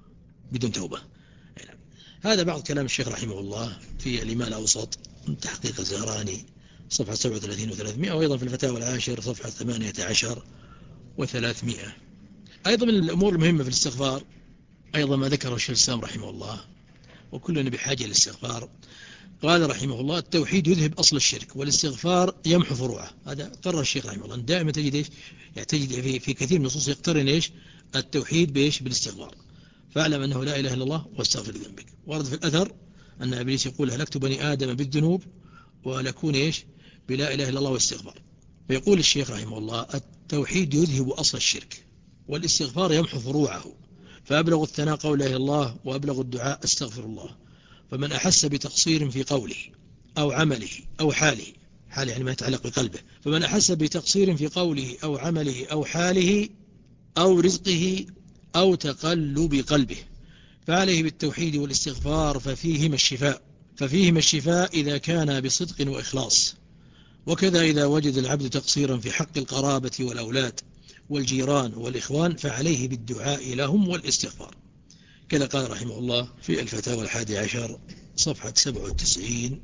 بدون توبة. يعني هذا بعض كلام الشيخ رحمه الله في الإيمان الأوسط من تحقيق الزهراني صفحة سبعة وثلاثين وثلاثمائة، وأيضا في الفتاوى العاشر صفحة ثمانية عشر وثلاثمائة. أيضا من الأمور المهمة في الاستغفار أيضا ما ذكره الشيخ الإسلام رحمه الله، وكلنا بحاجة للاستغفار. قال رحمه الله التوحيد يذهب أصل الشرك والاستغفار يمحو فروعه. هذا قرر الشيخ رحمه الله. دائما تجد إيش يعني تجد في, في كثير من النصوص يقترن إيش التوحيد بإيش بالاستغفار. فاعلم أنه لا إله إلا الله واستغفر لذنبك. ورد في الأثر أن إبليس يقول هلكت بني آدم بالذنوب ولكون إيش بلا إله إلا الله واستغفار. فيقول الشيخ رحمه الله التوحيد يذهب أصل الشرك والاستغفار يمحو فروعه. فأبلغ الثناء قول لا إله إلا الله وأبلغ الدعاء استغفر الله. فمن أحس بتقصير في قوله أو عمله أو حاله، حاله يعني ما يتعلق بقلبه، فمن أحس بتقصير في قوله أو عمله أو حاله أو رزقه أو تقلب قلبه فعليه بالتوحيد والاستغفار ففيهما الشفاء ففيهما الشفاء إذا كان بصدق وإخلاص. وكذا إذا وجد العبد تقصيرا في حق القرابة والأولاد والجيران والإخوان فعليه بالدعاء لهم والاستغفار. كذا قال رحمه الله في الفتاوى الحادي عشر صفحة سبعة وتسعين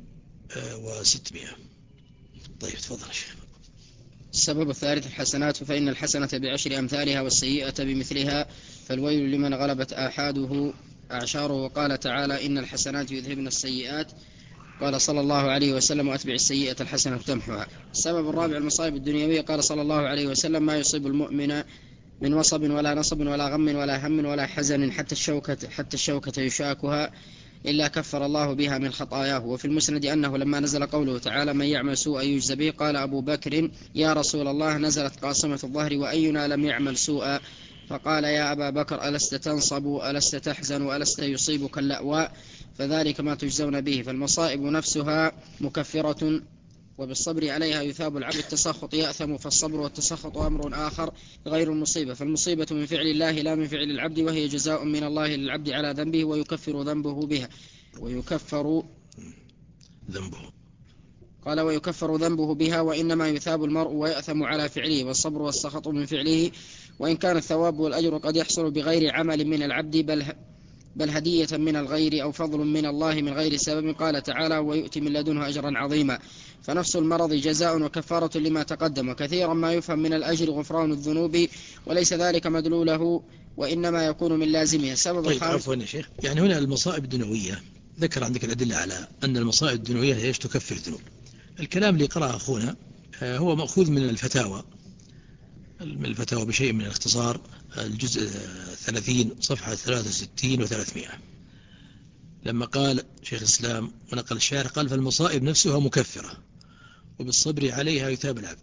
وستمائة. طيب تفضل الشيخ. السبب الثالث الحسنات، فإن الحسنة بعشر أمثالها والسيئة بمثلها، فالويل لمن غلبت آحاده أعشاره. وقال تعالى إن الحسنات يذهبن السيئات. قال صلى الله عليه وسلم وأتبع السيئة الحسنة تمحها. السبب الرابع المصائب الدنيوية. قال صلى الله عليه وسلم ما يصيب المؤمن من وصب ولا نصب ولا غم ولا هم ولا حزن حتى الشوكة, حتى الشوكة يشاكها إلا كفر الله بها من خطاياه. وفي المسند أنه لما نزل قوله تعالى من يعمل سوءا يجزى به قال أبو بكر يا رسول الله نزلت قاصمة الظهر وأينا لم يعمل سوءا؟ فقال يا أبا بكر ألست تنصب ألست تحزن وألست يصيبك اللأواء؟ فذلك ما تجزون به. فالمصائب نفسها مكفرة وبالصبر عليها يثاب العبد. التسخط يأثم، فالصبر والتسخط أمر آخر غير المصيبة. فالمصيبة من فعل الله لا من فعل العبد، وهي جزاء من الله للعبد على ذنبه ويكفر ذنبه بها ويكفر ذنبه قال ويكفر ذنبه بها. وإنما يثاب المرء ويأثم على فعله، والصبر والسخط من فعله، وإن كان الثواب والأجر قد يحصل بغير عمل من العبد بل بل هدية من الغير أو فضل من الله من غير سبب. قال تعالى ويؤتي من لدنه أجرا عظيما. فنفس المرض جزاء وكفارة لما تقدم. وكثيرا ما يفهم من الأجر غفران الذنوب وليس ذلك مدلوله، وإنما يكون من لازمه. سبب طيب عفوا يا شيخ، يعني هنا المصائب الدنيوية ذكر عندك الأدلة على أن المصائب الدنيوية هي تكفر الذنوب. الكلام اللي قرأه أخونا هو مأخوذ من الفتاوى من الفتاوى بشيء من الاختصار الجزء ثلاثين صفحة ثلاثة وستين وثلاثمائة، لما قال شيخ الإسلام ونقل الشارح قال فالمصائب نفسها مكفرة وبالصبر عليها يثاب العبد.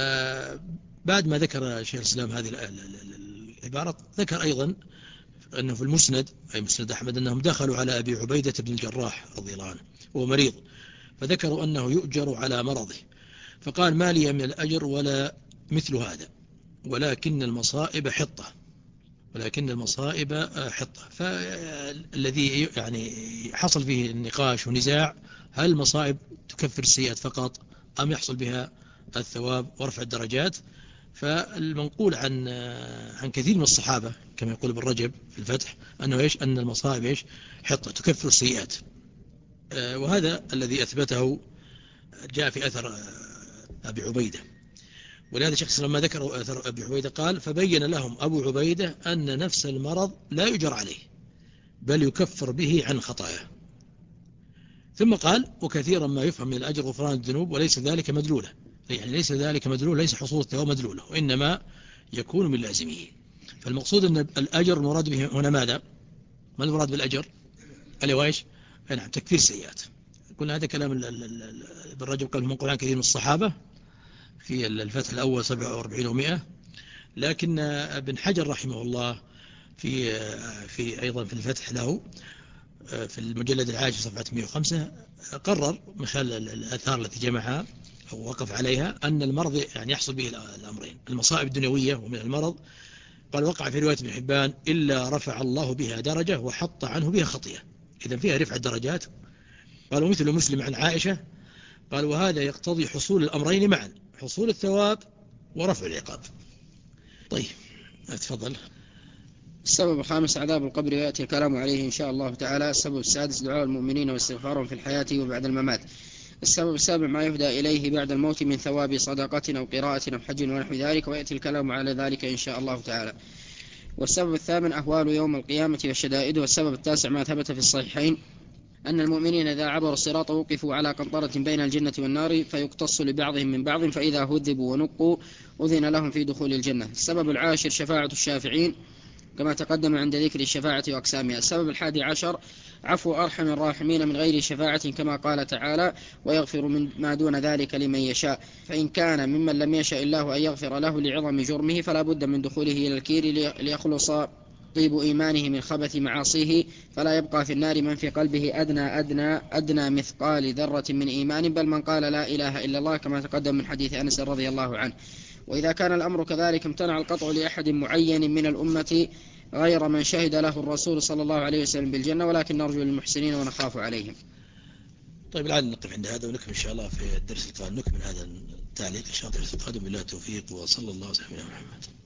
فبعد ما ذكر شيخ الإسلام هذه العبارة ذكر أيضا أنه في المسند أي مسند أحمد أنهم دخلوا على أبي عبيدة بن الجراح رضي الله عنه وهو مريض، فذكروا أنه يؤجر على مرضه، فقال ما لي من الأجر ولا مثل هذا، ولكن المصائب حطة ولكن المصائب حطة. فالذي يعني حصل فيه النقاش ونزاع هل المصائب تكفر السيئات فقط أم يحصل بها الثواب ورفع الدرجات؟ فالمنقول عن عن كثير من الصحابة كما يقول ابن رجب في الفتح أنه إيش أن المصائب إيش حطة تكفر السيئات، وهذا الذي أثبته جاء في أثر أبي عبيدة. ولهذا الشيخ لما ذكر أثر أبي عبيدة قال فبين لهم أبو عبيدة أن نفس المرض لا يجر عليه بل يكفر به عن خطاياه. ثم قال وكثيرا ما يفهم من الأجر غفران الذنوب وليس ذلك مدلوله، يعني ليس ذلك مدلول، ليس حصول الثواب مدلوله، وإنما يكون من لازمه. فالمقصود أن الأجر المراد به هنا ماذا؟ ما المراد بالأجر؟ قال وايش؟ نعم تكفير السيئات. قلنا هذا كلام ابن رجب قال منقول عن كثير من الصحابة في الفتح الأول سبعة وأربعين ومئة. لكن ابن حجر رحمه الله في في أيضا في الفتح له في المجلد العاشر صفحة مئة وخمسة قرر من خلال الآثار التي جمعها أو وقف عليها أن المرض يعني يحصل به الأمرين، المصائب الدنيوية ومن المرض. قال وقع في رواية ابن حبان إلا رفع الله بها درجة وحط عنه بها خطيئة، إذا فيها رفع الدرجات. قال ومثل مسلم عن عائشة قال وهذا يقتضي حصول الأمرين معا، حصول الثواب ورفع العقاب. طيب أتفضل. السبب الخامس عذاب القبر، ويأتي الكلام عليه إن شاء الله تعالى. السبب السادس دعاء المؤمنين واستغفارهم في الحياة وبعد الممات. السبب السابع ما يهدى إليه بعد الموت من ثواب صدقة أو قراءة أو حج ونحو ذلك، ويأتي الكلام على ذلك إن شاء الله تعالى. والسبب الثامن أهوال يوم القيامة والشدائد. والسبب التاسع ما ثبت في الصحيحين أن المؤمنين إذا عبروا الصراط وقفوا على قنطرة بين الجنة والنار فيقتص لبعضهم من بعض، فإذا هذبوا ونقوا أذن لهم في دخول الجنة. السبب العاشر شفاعة الشافعين كما تقدم عند ذكر الشفاعة وأقسامها. السبب الحادي عشر عفو أرحم الراحمين من غير شفاعة كما قال تعالى ويغفر من ما دون ذلك لمن يشاء، فإن كان ممن لم يشاء الله أن يغفر له لعظم جرمه فلا بد من دخوله إلى الكير ليخلص طيب إيمانه من خبث معاصيه، فلا يبقى في النار من في قلبه أدنى أدنى أدنى مثقال ذرة من إيمان، بل من قال لا إله إلا الله كما تقدم من حديث أنس رضي الله عنه. وإذا كان الأمر كذلك امتنع القطع لأحد معين من الأمة غير من شهد له الرسول صلى الله عليه وسلم بالجنة، ولكن نرجو للمحسنين ونخاف عليهم. طيب الآن نقف عند هذا ونكمل إن شاء الله في الدرس القادم، نكمل هذا التعليق إن شاء الله الدرس القادم. بالله التوفيق وصلى الله وسلم على محمد.